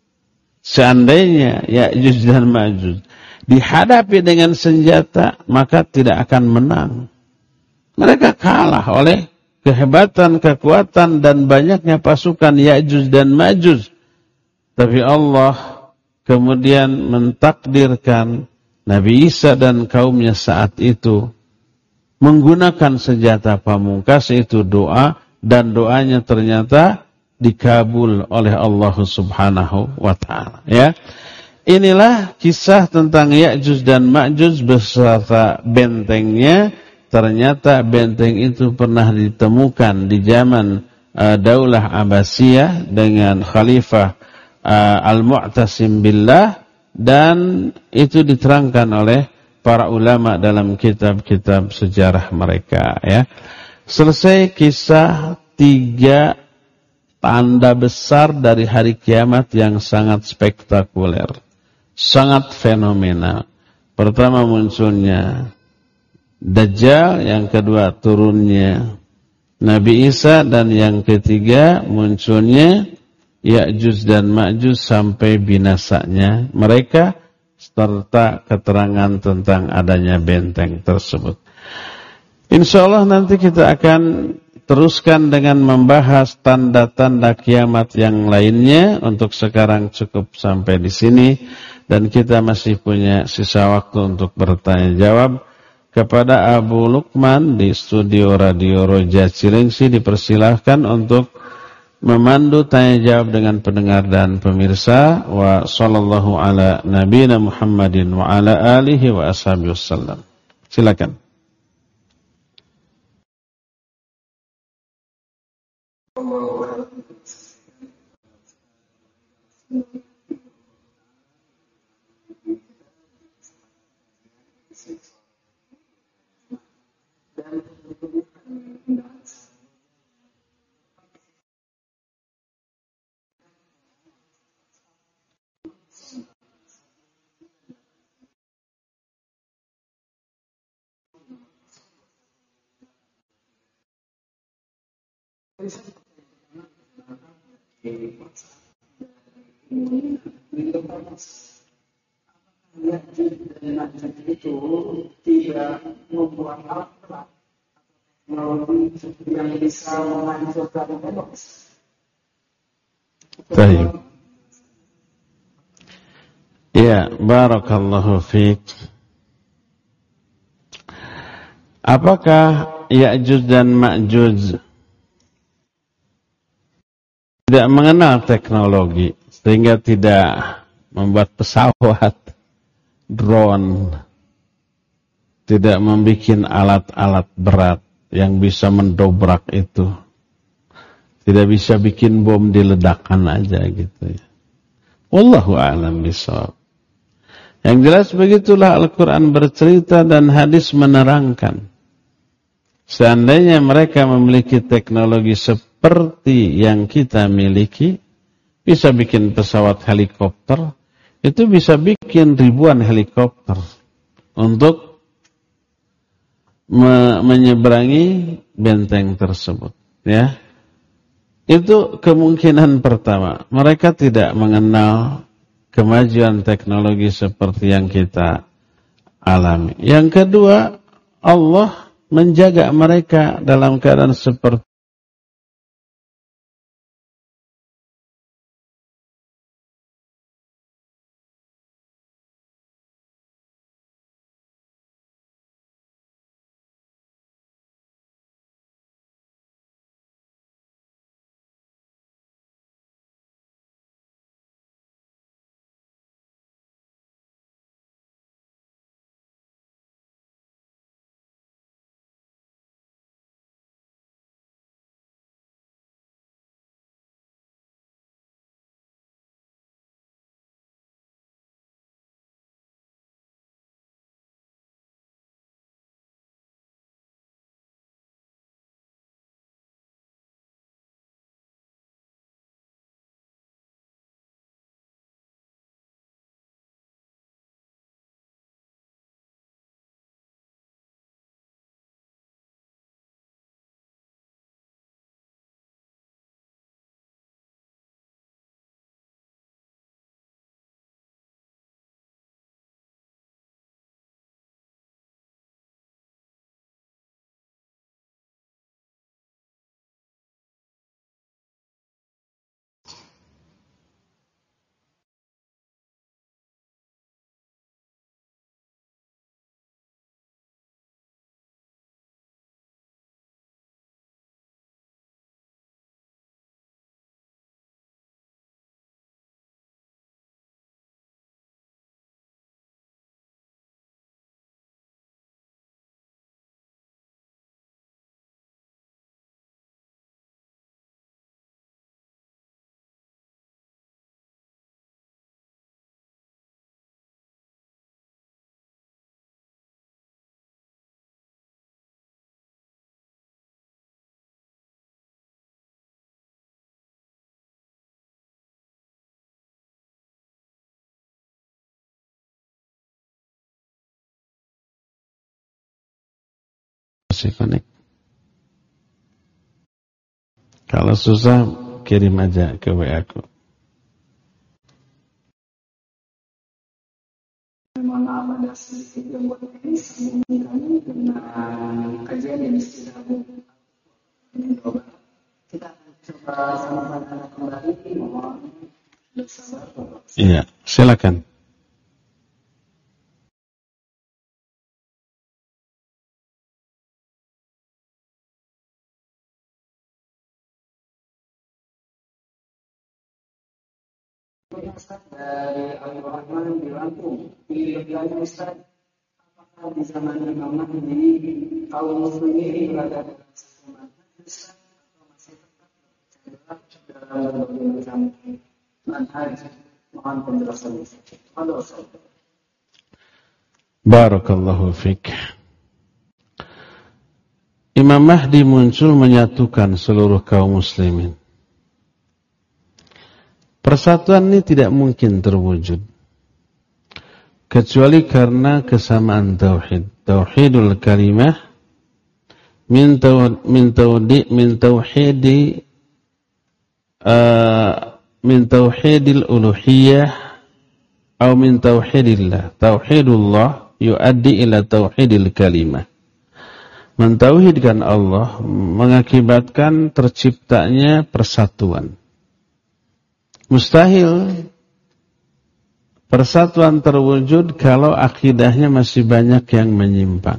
Seandainya Ya'juj dan Ma'juj dihadapi dengan senjata, maka tidak akan menang. Mereka kalah oleh kehebatan, kekuatan, dan banyaknya pasukan Ya'juj dan Ma'juj. Tapi Allah kemudian mentakdirkan Nabi Isa dan kaumnya saat itu menggunakan senjata pamungkas, yaitu doa, dan doanya ternyata dikabul oleh Allah Subhanahu wa ta'ala. Ya. Inilah kisah tentang Ya'juj dan Ma'juj beserta bentengnya. Ternyata benteng itu pernah ditemukan di zaman Daulah Abbasiyah dengan Khalifah Al-Mu'tasim Billah, dan itu diterangkan oleh para ulama dalam kitab-kitab sejarah mereka, ya. Selesai kisah 3 tanda besar dari hari kiamat yang sangat spektakuler, sangat fenomenal. Pertama munculnya Dajjal, yang kedua turunnya Nabi Isa, dan yang ketiga munculnya Ya'juj dan Ma'juj sampai binasanya mereka, serta keterangan tentang adanya benteng tersebut. Insyaallah nanti kita akan teruskan dengan membahas tanda-tanda kiamat yang lainnya. Untuk sekarang cukup sampai di sini, dan kita masih punya sisa waktu untuk bertanya jawab. Kepada Abu Lukman di studio Radio Roja Cilengsi dipersilahkan untuk memandu tanya jawab dengan pendengar dan pemirsa. Wa sallallahu ala nabiyina Muhammadin wa ala alihi wa ashabihi wasallam. Silakan. Itu tidak membuat apa yang bisa menghancurkan emosi. Baik. Ya, barakallahu fiik. Apakah Ya'juj dan Ma'juj tidak mengenal teknologi sehingga tidak membuat pesawat, drone, tidak membuat alat-alat berat yang bisa mendobrak itu, tidak bisa bikin bom diledakkan aja gitu ya. Wallahu a'lam bishawab. Yang jelas begitulah Al-Quran bercerita dan hadis menerangkan. Seandainya mereka memiliki teknologi seperti yang kita miliki, bisa bikin pesawat helikopter, itu bisa bikin ribuan helikopter untuk menyeberangi benteng tersebut, ya. Itu kemungkinan pertama. Mereka tidak mengenal kemajuan teknologi seperti yang kita alami. Yang kedua, Allah menjaga mereka dalam keadaan seperti masih connect. Kalau susah kirim aja ke WA aku. Memang ada sedikit yang buat ini sebelumnya dengan kajian yang istirahat. Kita akan coba sama-sama kembali mohon bersabar. Iya, silakan. Dari Al-Rahman di Lampung, bertanya Ustaz, apakah di zaman Imam Mahdi kaum muslimin berada dalam satu manhaj atau masih tetap dalam berbagai macam manhaj? Mohon penjelasan. Halo Ustaz. Barakallahu fik. Imam Mahdi muncul menyatukan seluruh kaum muslimin. Persatuan ini tidak mungkin terwujud kecuali karena kesamaan tauhid. Tauhidul kalimah min tauhidil uluhiyah atau min tauhidillah. Tauhidullah yuaddi ila tauhidil kalimah. Mentauhidkan Allah mengakibatkan terciptanya persatuan. Mustahil persatuan terwujud kalau akidahnya masih banyak yang menyimpang.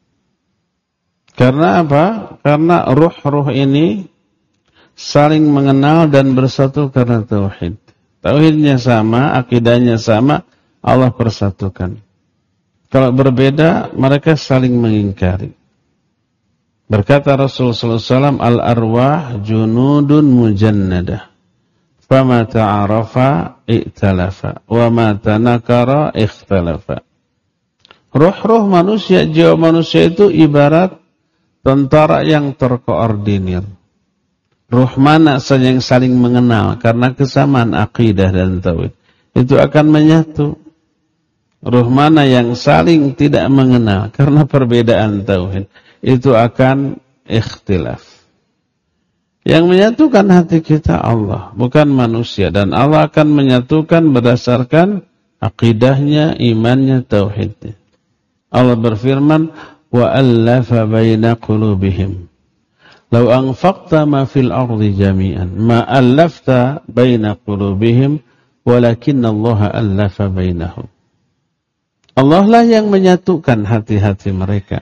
Karena apa? Karena ruh-ruh ini saling mengenal dan bersatu karena tauhid. Tauhidnya sama, akidahnya sama, Allah persatukan. Kalau berbeda, mereka saling mengingkari. Berkata Rasulullah SAW, al-arwah junudun mujannadah. Fama ta'arafa i'talafa wa ma tanakara ikhtalafa. Ruh-ruh manusia, jiwa manusia itu ibarat tentara yang terkoordinir. Ruh mana saja yang saling mengenal karena kesamaan akidah dan tauhid, itu akan menyatu. Ruh mana yang saling tidak mengenal karena perbedaan tauhid, itu akan ikhtilaf. Yang menyatukan hati kita Allah, bukan manusia. Dan Allah akan menyatukan berdasarkan akidahnya, imannya, tauhidnya. Allah berfirman, وَأَلَّفَ بَيْنَ قُلُوبِهِمْ لَوْ أَنْفَقْتَ مَا فِي الْأَرْضِ جَمِيعًا مَا أَلَّفْتَ بَيْنَ قُلُوبِهِمْ وَلَكِنَّ اللَّهَ أَلَّفَ بَيْنَهُمْ. Allah lah yang menyatukan hati-hati mereka.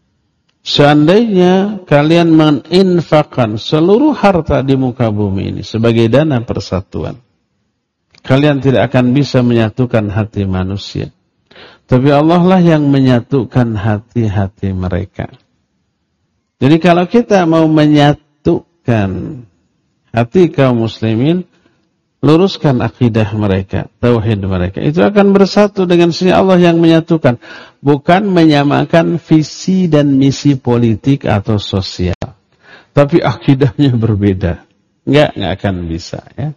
Seandainya kalian menginfakkan seluruh harta di muka bumi ini sebagai dana persatuan, kalian tidak akan bisa menyatukan hati manusia. Tapi Allah lah yang menyatukan hati-hati mereka. Jadi kalau kita mau menyatukan hati kaum muslimin, luruskan akidah mereka, tauhid mereka. Itu akan bersatu dengan sini Allah yang menyatukan. Bukan menyamakan visi dan misi politik atau sosial. Tapi akidahnya berbeda. Enggak akan bisa. Ya.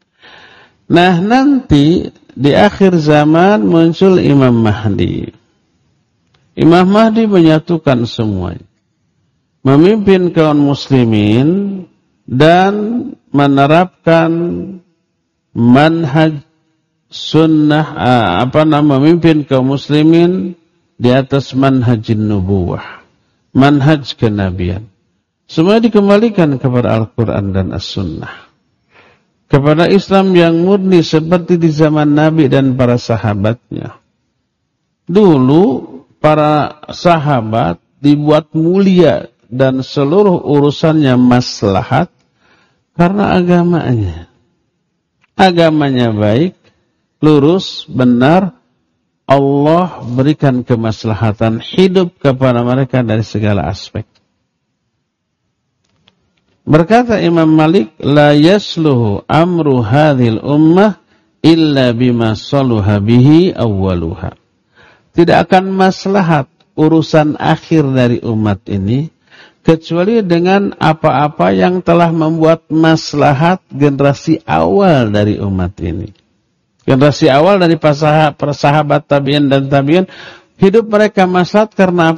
Nah nanti di akhir zaman muncul Imam Mahdi. Imam Mahdi menyatukan semuanya. Memimpin kaum muslimin dan menerapkan manhaj sunnah, memimpin kaum muslimin di atas manhajin nubuwah, manhaj kenabian. Semua dikembalikan kepada Al-Quran dan As-Sunnah, kepada Islam yang murni seperti di zaman Nabi dan para sahabatnya. Dulu para sahabat dibuat mulia dan seluruh urusannya maslahat karena agamanya. Agamanya baik, lurus, benar. Allah berikan kemaslahatan hidup kepada mereka dari segala aspek. Berkata Imam Malik, la yasluhu amru hadhil ummah illa bima saluha bihi awwaluha. Tidak akan maslahat urusan akhir dari umat ini kecuali dengan apa-apa yang telah membuat maslahat generasi awal dari umat ini. Generasi awal dari para sahabat tabi'in dan tabi'in, hidup mereka maslahat karena apa?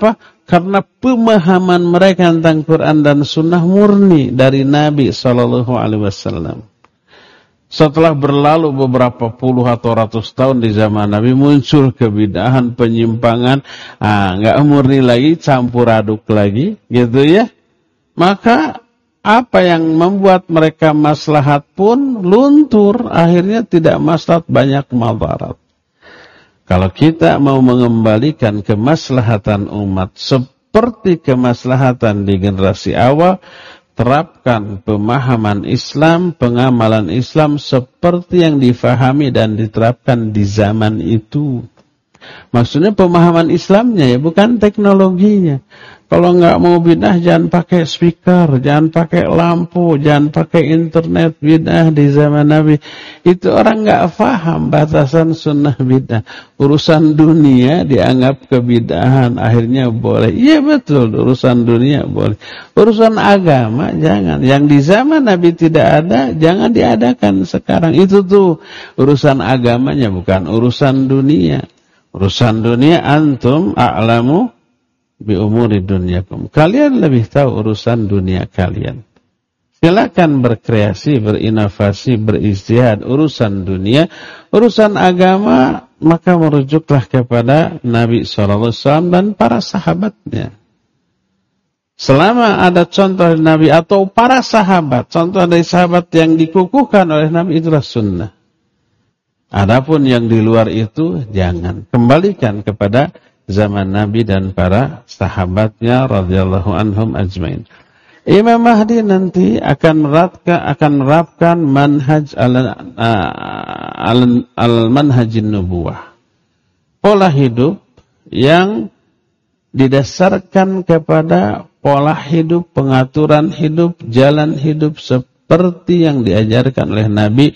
Karena pemahaman mereka tentang Quran dan Sunnah murni dari Nabi SAW. Setelah berlalu beberapa puluh atau ratus tahun di zaman Nabi, muncul kebidahan, penyimpangan, nggak murni lagi, campur aduk lagi, gitu ya. Maka apa yang membuat mereka maslahat pun luntur, akhirnya tidak maslahat, banyak madarat. Kalau kita mau mengembalikan kemaslahatan umat seperti kemaslahatan di generasi awal, terapkan pemahaman Islam, pengamalan Islam seperti yang difahami dan diterapkan di zaman itu. Maksudnya pemahaman Islamnya ya, bukan teknologinya. Kalau nggak mau bidah, jangan pakai speaker, jangan pakai lampu, jangan pakai internet. Bidah di zaman Nabi itu orang nggak paham batasan sunnah bidah. Urusan dunia dianggap kebidahan, akhirnya boleh. Iya betul, urusan dunia boleh. Urusan agama jangan. Yang di zaman Nabi tidak ada, jangan diadakan sekarang. Itu tuh urusan agamanya, bukan urusan dunia. Urusan dunia antum a'lamu bi umuri dunyakum. Kalian lebih tahu urusan dunia kalian. Silakan berkreasi, berinovasi, berijtihad urusan dunia, urusan agama maka merujuklah kepada Nabi SAW dan para sahabatnya. Selama ada contoh dari Nabi atau para sahabat, contoh dari sahabat yang dikukuhkan oleh Nabi, itulah sunnah. Adapun yang di luar itu jangan. Kembalikan kepada zaman Nabi dan para sahabatnya radhiyallahu anhum ajmain. Imam Mahdi nanti akan menerapkan manhaj al-manhajin nubuwah. Pola hidup yang didasarkan kepada pola hidup, pengaturan hidup, jalan hidup seperti yang diajarkan oleh Nabi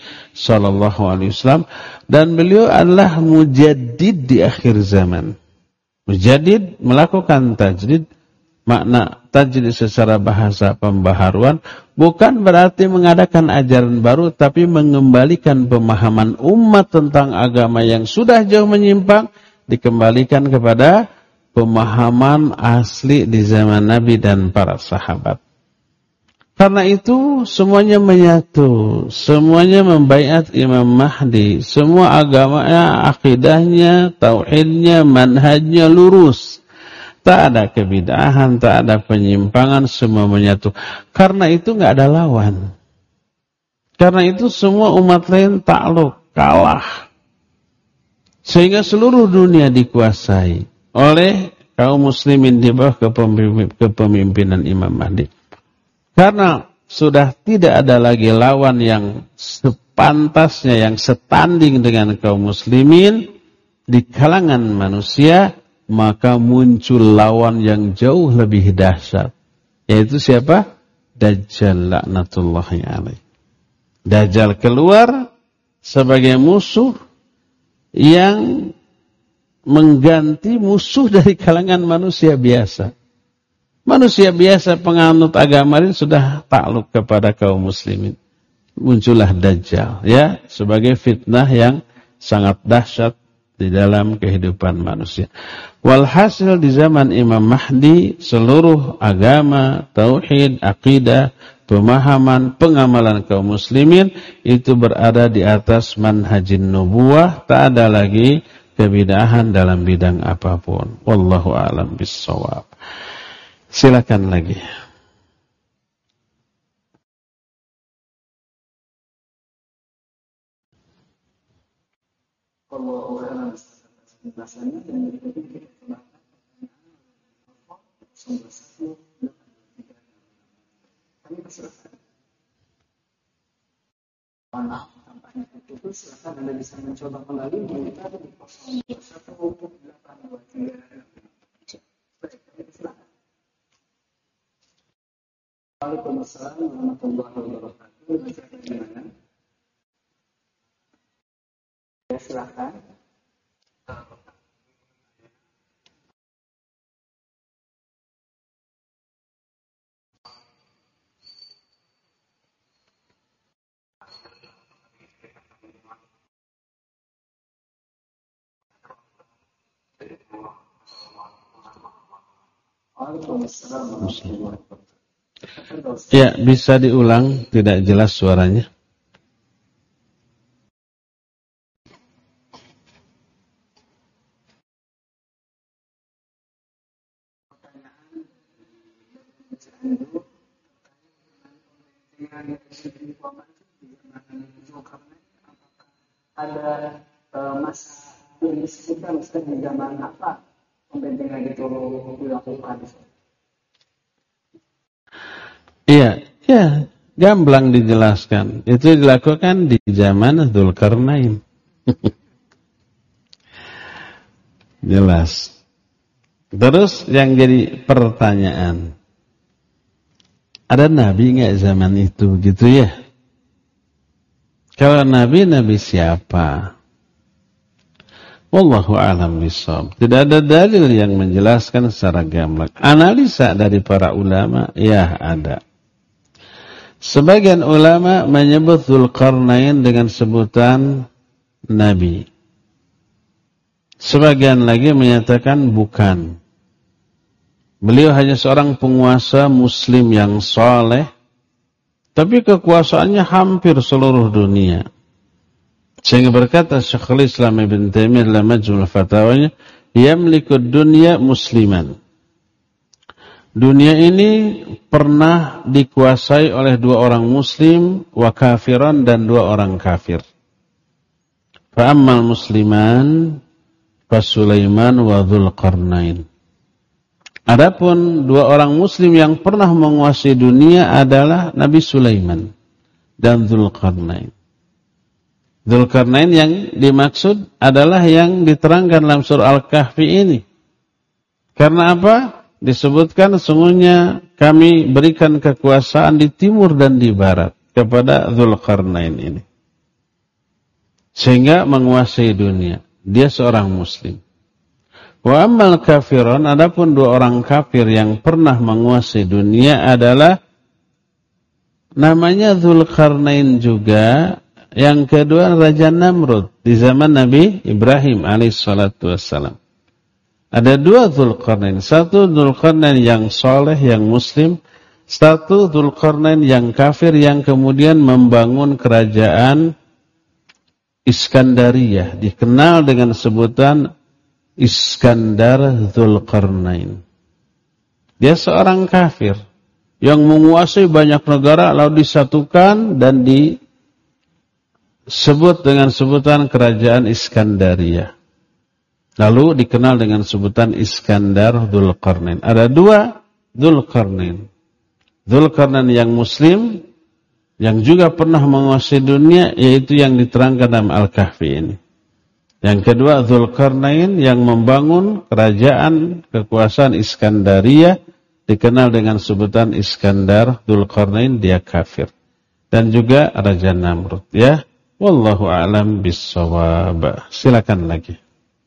SAW, dan beliau adalah mujaddid di akhir zaman. Mujaddid melakukan tajdid. Makna tajdid secara bahasa pembaharuan bukan berarti mengadakan ajaran baru, tapi mengembalikan pemahaman umat tentang agama yang sudah jauh menyimpang, dikembalikan kepada pemahaman asli di zaman Nabi dan para sahabat. Karena itu semuanya menyatu, semuanya membaiat Imam Mahdi, semua agamanya, akidahnya, tauhidnya, manhajnya lurus. Tak ada kebid'ahan, tak ada penyimpangan, semua menyatu. Karena itu nggak ada lawan. Karena itu semua umat lain takluk, kalah. Sehingga seluruh dunia dikuasai oleh kaum muslimin di bawah kepemimpinan Imam Mahdi. Karena sudah tidak ada lagi lawan yang sepantasnya, yang setanding dengan kaum muslimin di kalangan manusia, maka muncul lawan yang jauh lebih dahsyat. Yaitu siapa? Dajjal laknatullahi alaih. Dajjal keluar sebagai musuh yang mengganti musuh dari kalangan manusia biasa. Manusia biasa penganut agama ini sudah takluk kepada kaum muslimin. Muncullah Dajjal, ya, sebagai fitnah yang sangat dahsyat di dalam kehidupan manusia. Walhasil di zaman Imam Mahdi, seluruh agama, tauhid, akidah, pemahaman, pengamalan kaum muslimin itu berada di atas manhajin nubuwah, tak ada lagi kebid'ahan dalam bidang apapun. Wallahu a'lam bissawab. Silakan lagi. Kalau orang penjelasannya dan berikutnya kita kembangkan pertanyaan 91 kami persilakan. Maaf, tampaknya tertutup. Silakan Anda bisa mencoba kembali kita di 021-823. Baik, kami persilakan. Waalaikumsalam warahmatullahi wabarakatuh. Bisa bagaimana? Ya, silakan. Waalaikumsalam warahmatullahi wabarakatuh. Ya, bisa diulang, tidak jelas suaranya. Ada masa yang disebutkan Ustaz di zaman apa pembentengan itu dilakukan? Iya, ya, gamblang dijelaskan. Itu dilakukan di zaman Dzulkarnain. Jelas. Terus yang jadi pertanyaan, ada nabi nggak zaman itu, gitu ya? Kalau nabi siapa? Wallahu a'lam bishawab. Tidak ada dalil yang menjelaskan secara gamblang. Analisa dari para ulama, ya ada. Sebagian ulama menyebut Dzulkarnain dengan sebutan nabi. Sebagian lagi menyatakan bukan. Beliau hanya seorang penguasa muslim yang saleh, tapi kekuasaannya hampir seluruh dunia. Sehingga berkata Syekhul Islam Ibn Taimiyah dalam Majmu' Fatawanya, yamliku dunya musliman. Dunia ini pernah dikuasai oleh dua orang muslim, wa kafiran, dan dua orang kafir. Fa ammal musliman fa Sulaiman wa Dzulkarnain. Adapun dua orang muslim yang pernah menguasai dunia adalah Nabi Sulaiman dan Dzulkarnain. Dzulkarnain yang dimaksud adalah yang diterangkan dalam surah Al-Kahfi ini. Karena apa? Disebutkan sesungguhnya kami berikan kekuasaan di timur dan di barat kepada Dzulkarnain ini. Sehingga menguasai dunia. Dia seorang muslim. Wa ammal kafiron, adapun dua orang kafir yang pernah menguasai dunia adalah namanya Dzulkarnain juga, yang kedua Raja Namrud di zaman Nabi Ibrahim alaihissalatu wassalam. Ada dua Dzulkarnain, satu Dzulkarnain yang soleh, yang muslim, satu Dzulkarnain yang kafir yang kemudian membangun kerajaan Iskandariyah, dikenal dengan sebutan Iskandar Dzulkarnain. Dia seorang kafir yang menguasai banyak negara lalu disatukan dan disebut dengan sebutan kerajaan Iskandariyah. Lalu dikenal dengan sebutan Iskandar Dzulkarnain. Ada dua Dzulkarnain. Dzulkarnain yang muslim yang juga pernah menguasai dunia, yaitu yang diterangkan dalam Al-Kahfi ini. Yang kedua Dzulkarnain yang membangun kerajaan kekuasaan Iskandariyah, dikenal dengan sebutan Iskandar Dzulkarnain, dia kafir. Dan juga Raja Namrud, ya. Wallahu a'lam bis-shawab. Silakan lagi.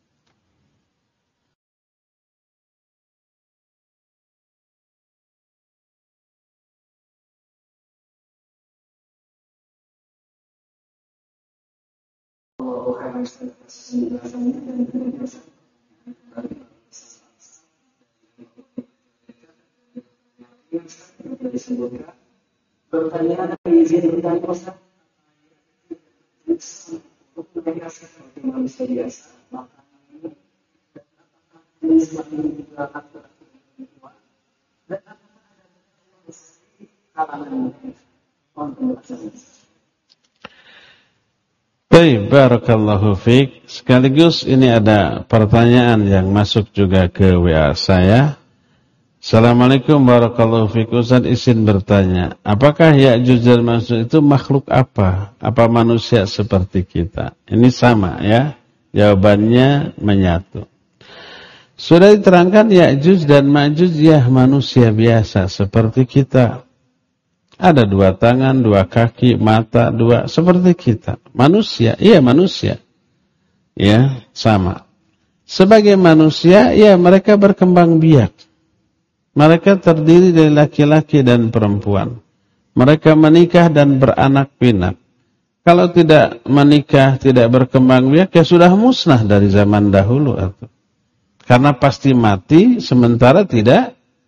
Pertanyaan izin bertanya Ustaz, untuk mereka seperti manusia biasa, maka ini semakin dilakukan dan kalangan Baik, barakallahu fiik. Sekaligus ini ada pertanyaan yang masuk juga ke WA saya. Assalamualaikum warahmatullahi wabarakatuh. Ustaz izin bertanya, apakah Ya'juj dan Ma'juj itu makhluk apa? Apa manusia seperti kita? Ini sama ya. Jawabannya menyatu. Sudah diterangkan Ya'juj dan Ma'juj ya manusia biasa seperti kita. Ada dua tangan, dua kaki, mata, dua seperti kita. Manusia, iya manusia. Ya, sama. Sebagai manusia, ya mereka berkembang biak. Mereka terdiri dari laki-laki dan perempuan. Mereka menikah dan beranak pinak. Kalau tidak menikah, tidak berkembang biak, ya sudah musnah dari zaman dahulu. Karena pasti mati, sementara tidak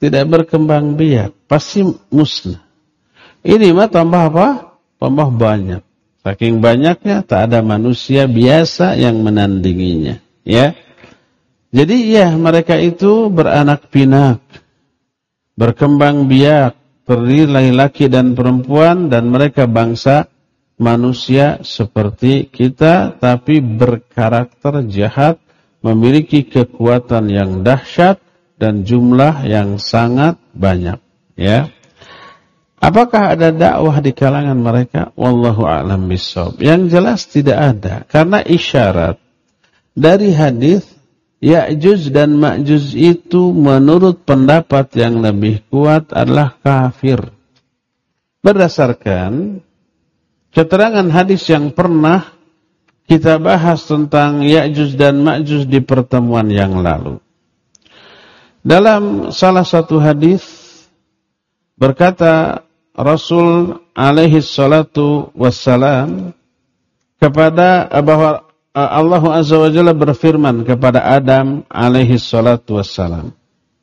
tidak berkembang biak, pasti musnah. Ini mah tambah apa? Tambah banyak. Saking banyaknya tak ada manusia biasa yang menandinginya, ya. Jadi ya mereka itu beranak pinak, berkembang biak, terdiri laki-laki dan perempuan, dan mereka bangsa manusia seperti kita tapi berkarakter jahat, memiliki kekuatan yang dahsyat dan jumlah yang sangat banyak, ya. Apakah ada dakwah di kalangan mereka? Wallahu a'lam bishawab. Yang jelas tidak ada, karena isyarat dari hadis Ya'juj dan Ma'juj itu menurut pendapat yang lebih kuat adalah kafir. Berdasarkan keterangan hadis yang pernah kita bahas tentang Ya'juj dan Ma'juj di pertemuan yang lalu. Dalam salah satu hadis berkata Rasul alaihi salatu wassalam kepada bahwa Allah Azza wa Jalla berfirman kepada Adam alaihi salatu wassalam.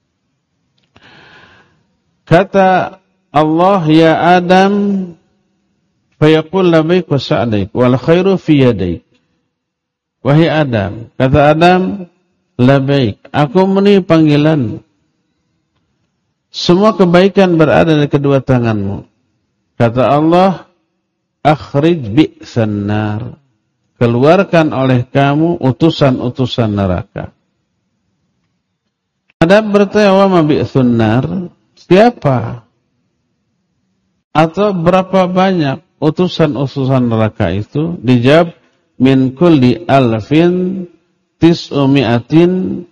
Kata Allah, ya Adam, fayaqul labaik wa sa'daik wal khairu fi yadaik. Wahai Adam, kata Adam, labaik, aku memenuhi panggilan. Semua kebaikan berada di kedua tanganmu. Kata Allah, akhrij bi'san nar. Keluarkan oleh kamu utusan-utusan neraka. Adam bertanya, wa ma bi'sun nar? Siapa? Atau berapa banyak utusan-utusan neraka itu? Dijawab, min kulli alfin tis'umi'atin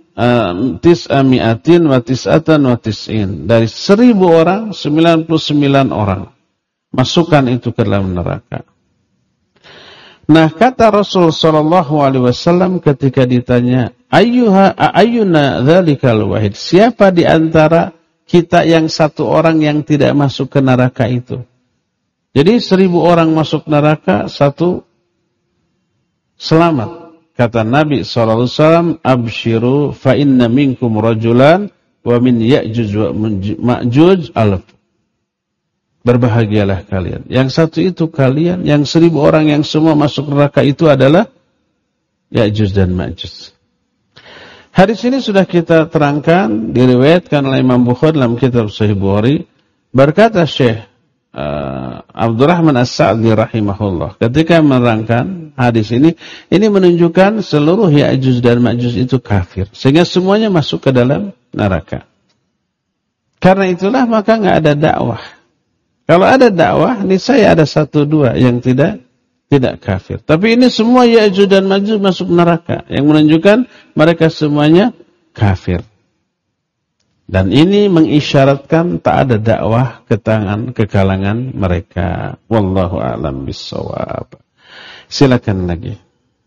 wa tis'atan wa tis'in. Dari 1000 orang, 99 orang masukkan itu ke dalam neraka. Nah, kata Rasul sallallahu alaihi wasallam ketika ditanya, ayyuna dzalikal wahid? Siapa di antara kita yang satu orang yang tidak masuk ke neraka itu? Jadi 1000 orang masuk neraka, satu selamat. Kata Nabi SAW, abshiru fa inna minkum rajulan wa min Ya'juj wa Ma'juj alf. Berbahagialah kalian. Yang satu itu kalian, yang 1000 orang yang semua masuk neraka itu adalah Ya'juj dan Ma'juj. Hadis ini sudah kita terangkan, diriwayatkan oleh Imam Bukhari dalam kitab Sahih Bukhari. Berkata Syekh Abdurrahman As-Sa'di rahimahullah ketika menerangkan hadis ini menunjukkan seluruh Ya'juj dan Ma'juj itu kafir, sehingga semuanya masuk ke dalam neraka. Karena itulah maka enggak ada dakwah. Kalau ada dakwah, niscaya ada 1-2 yang tidak kafir. Tapi ini semua Ya'juj dan Ma'juj masuk neraka, yang menunjukkan mereka semuanya kafir. Dan ini mengisyaratkan tak ada dakwah ke kalangan mereka. Wallahu a'lam bishawab. Silakan lagi.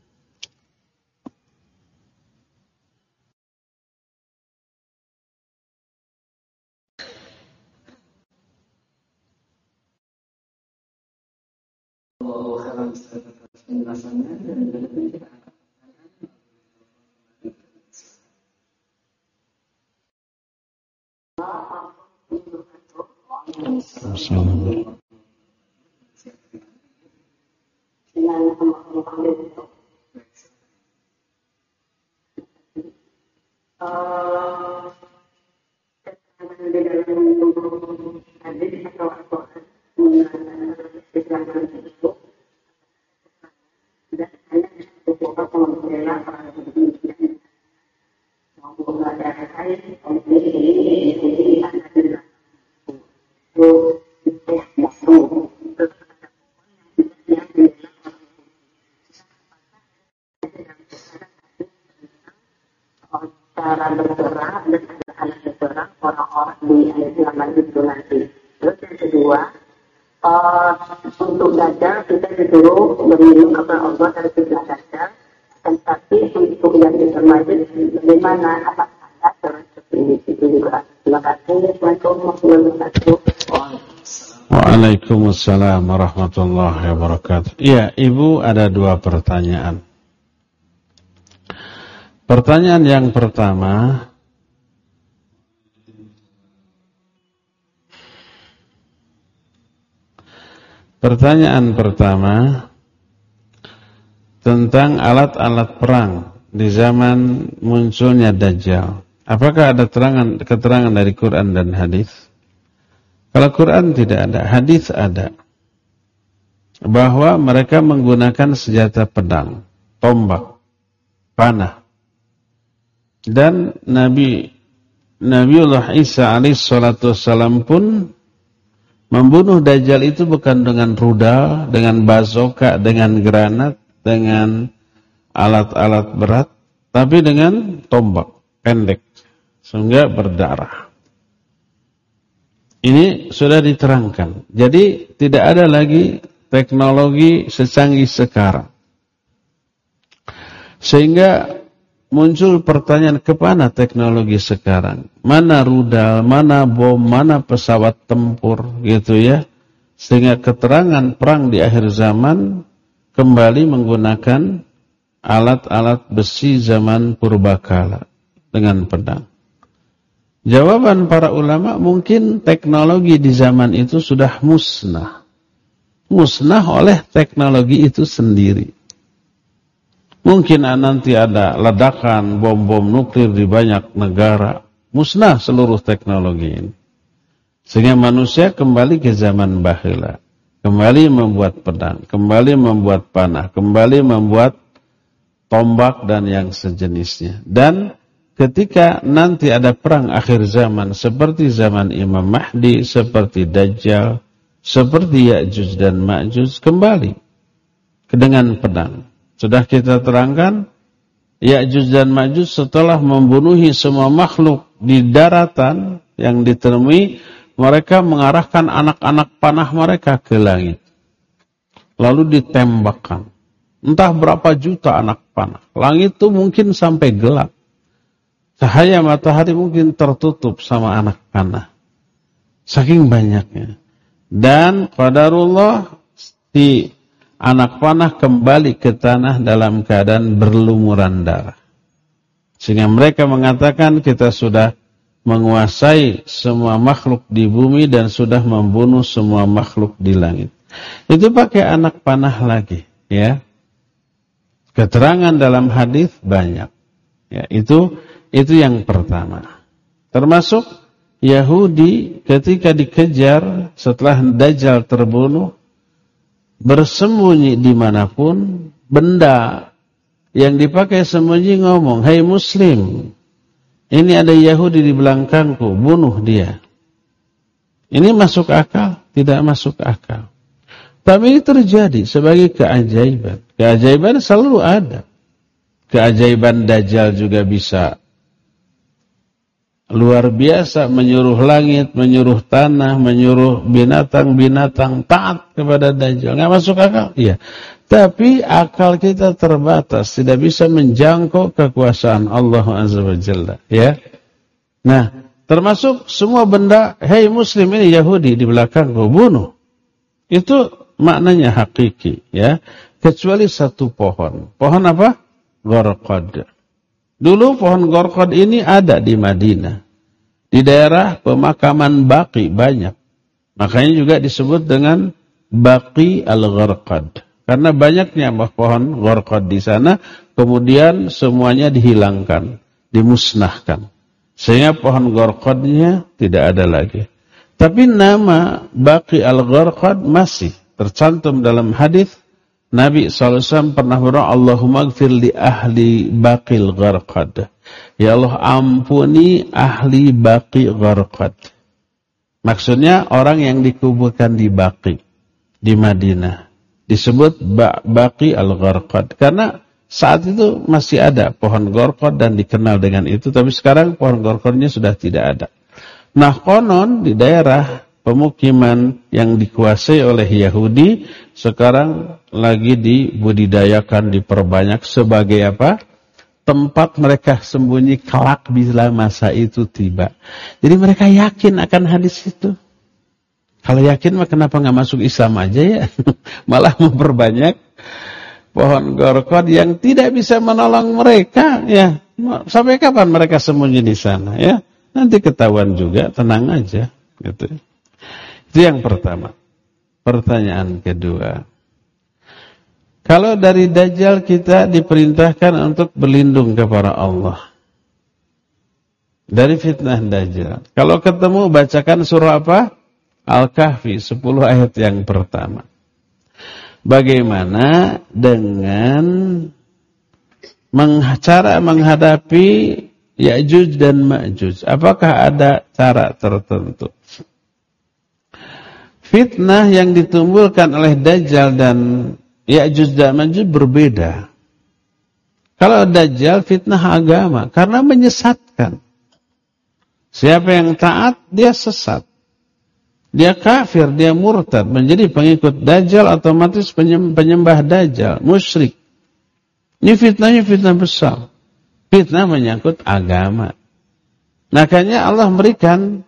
Cara bergerak dan anak bergerak orang-orang di zaman itu nanti. Terus yang kedua, untuk dada kita disuruh berminum kepada Allah dari sebelah dada. Tetapi untuk yang termajid bagaimana? Apa ada cara seperti ini? Itu juga. Terima kasih. Assalamualaikum warahmatullahi wabarakatuh. Waalaikumsalam warahmatullahi wabarakatuh. Ya, Ibu ada 2 pertanyaan. Pertanyaan yang pertama, Pertanyaan pertama tentang alat-alat perang di zaman munculnya Dajjal. Apakah ada keterangan dari Quran dan hadis? Kalau Quran tidak ada, hadis ada. Bahwa mereka menggunakan senjata pedang, tombak, panah. Dan Nabiullah Isa alaihissalatu wassalam pun membunuh Dajjal itu bukan dengan rudal, dengan bazooka, dengan granat, dengan alat-alat berat, tapi dengan tombak pendek sehingga berdarah. Ini sudah diterangkan. Jadi tidak ada lagi teknologi secanggih sekarang. Sehingga muncul pertanyaan, kemana teknologi sekarang? Mana rudal, mana bom, mana pesawat tempur gitu ya. Sehingga keterangan perang di akhir zaman kembali menggunakan alat-alat besi zaman purbakala dengan pedang. Jawaban para ulama, mungkin teknologi di zaman itu sudah musnah. Musnah oleh teknologi itu sendiri. Mungkin nanti ada ledakan bom-bom nuklir di banyak negara. Musnah seluruh teknologi ini. Sehingga manusia kembali ke zaman baheula. Kembali membuat pedang, kembali membuat panah, kembali membuat tombak dan yang sejenisnya. Dan ketika nanti ada perang akhir zaman seperti zaman Imam Mahdi, seperti Dajjal, seperti Ya'juj dan Ma'juj, kembali dengan pedang. Sudah kita terangkan, Ya'juj dan Ma'juj setelah membunuhi semua makhluk di daratan yang ditemui, mereka mengarahkan anak-anak panah mereka ke langit. Lalu ditembakkan. Entah berapa juta anak panah. Langit itu mungkin sampai gelap. Cahaya matahari mungkin tertutup sama anak panah. Saking banyaknya. Dan qadarullah, si anak panah kembali ke tanah dalam keadaan berlumuran darah. Sehingga mereka mengatakan, kita sudah menguasai semua makhluk di bumi dan sudah membunuh semua makhluk di langit. Itu pakai anak panah lagi, ya. Keterangan dalam hadis banyak. Ya, itu yang pertama. Termasuk Yahudi ketika dikejar setelah Dajjal terbunuh, bersembunyi dimanapun, benda yang dipakai sembunyi ngomong, "Hai Muslim, ini ada Yahudi di belakangku, bunuh dia." Ini masuk akal? Tidak masuk akal. Tapi ini terjadi sebagai keajaiban. Keajaiban selalu ada. Keajaiban Dajjal juga bisa luar biasa, menyuruh langit, menyuruh tanah, menyuruh binatang-binatang taat kepada Dajjal. Nggak masuk akal? Iya. Tapi akal kita terbatas, tidak bisa menjangkau kekuasaan Allah Azza wa Jalla. Ya. Nah, termasuk semua benda, "Hei Muslim, ini Yahudi di belakangku, bunuh." Itu maknanya hakiki, ya. Kecuali satu pohon. Pohon apa? Gharqad. Dulu pohon Gharqad ini ada di Madinah. Di daerah pemakaman Baqi banyak. Makanya juga disebut dengan Baqi al-Gharqad. Karena banyaknya pohon Gharqad di sana, kemudian semuanya dihilangkan, dimusnahkan. Sehingga pohon Gharqadnya tidak ada lagi. Tapi nama Baqi al-Gharqad masih tercantum dalam hadis. Nabi SAW pernah berdoa, "Allahumma ighfir li ahli Baqil Gharqad." Ya Allah, ampuni ahli Baqi Gharqad. Maksudnya orang yang dikuburkan di Baqi, di Madinah. Disebut Baqi al-Gharqad. Karena saat itu masih ada pohon Gharqad dan dikenal dengan itu. Tapi sekarang pohon Gharqadnya sudah tidak ada. Nah, konon di daerah pemukiman yang dikuasai oleh Yahudi sekarang lagi dibudidayakan, diperbanyak sebagai apa? Tempat mereka sembunyi kelak bila masa itu tiba. Jadi mereka yakin akan hadis itu. Kalau yakin mah kenapa nggak masuk Islam aja ya? Malah memperbanyak pohon Gharqad yang tidak bisa menolong mereka ya. Sampai kapan mereka sembunyi di sana ya? Nanti ketahuan juga, tenang aja gitu. Itu yang pertama. Pertanyaan kedua. Kalau dari Dajjal kita diperintahkan untuk berlindung kepada Allah. Dari fitnah Dajjal. Kalau ketemu bacakan surah apa? Al-Kahfi 10 ayat yang pertama. Bagaimana dengan cara menghadapi Ya'juj dan Ma'juj? Apakah ada cara tertentu? Fitnah yang ditimbulkan oleh Dajjal dan Ya'juj dan Ma'juj berbeda. Kalau Dajjal fitnah agama karena menyesatkan. Siapa yang taat, dia sesat. Dia kafir, dia murtad, menjadi pengikut Dajjal, otomatis penyembah Dajjal, musyrik. Ini fitnahnya fitnah besar. Fitnah menyangkut agama. Makanya Allah memberikan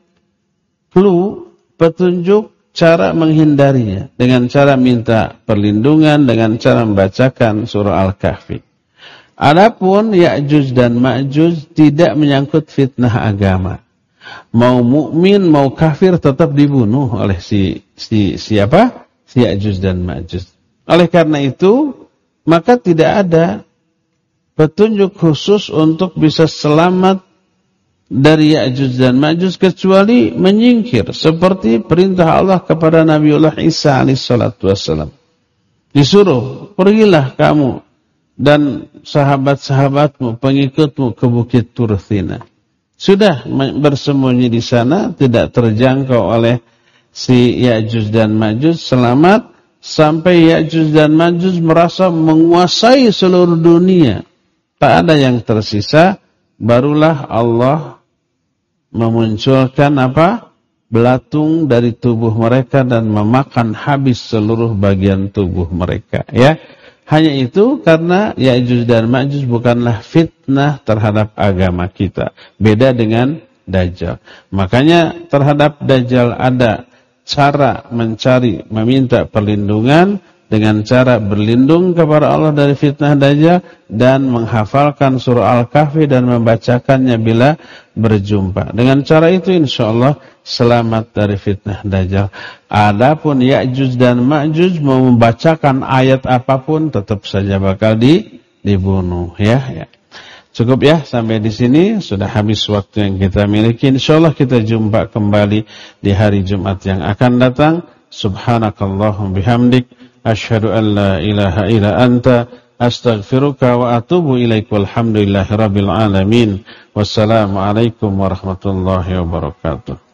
clue, petunjuk, cara menghindarinya. Dengan cara minta perlindungan, dengan cara membacakan surah Al-Kahfi. Adapun Ya'juj dan Ma'juj tidak menyangkut fitnah agama. Mau mukmin mau kafir tetap dibunuh oleh siapa? Si Ya'juj dan Ma'juj. Oleh karena itu, maka tidak ada petunjuk khusus untuk bisa selamat dari Ya'juj dan Ma'juj kecuali menyingkir seperti perintah Allah kepada Nabiullah Isa alaihissalatu wassalam. Disuruh, pergilah kamu dan sahabat-sahabatmu, pengikutmu ke Bukit Turthina. Sudah bersembunyi di sana, tidak terjangkau oleh si Ya'juj dan Ma'juj, selamat sampai Ya'juj dan Ma'juj merasa menguasai seluruh dunia. Tak ada yang tersisa, barulah Allah memunculkan apa? Belatung dari tubuh mereka dan memakan habis seluruh bagian tubuh mereka, ya. Hanya itu karena Ya'juj dan Ma'juj bukanlah fitnah terhadap agama kita. Beda dengan Dajjal. Makanya terhadap Dajjal ada cara mencari, meminta perlindungan dengan cara berlindung kepada Allah dari fitnah Dajjal dan menghafalkan surah Al-Kahfi dan membacakannya bila berjumpa. Dengan cara itu insyaallah selamat dari fitnah Dajjal. Adapun Ya'juj dan Ma'juj mau membacakan ayat apapun tetap saja bakal dibunuh, ya. Cukup ya sampai di sini, sudah habis waktu yang kita miliki. Insyaallah kita jumpa kembali di hari Jumat yang akan datang. Subhanakallahumma bihamdik asyhadu an la ilaha illa anta astaghfiruka wa atubu ilaik. Walhamdulillahirabbil alamin. Wassalamualaikum warahmatullahi wabarakatuh.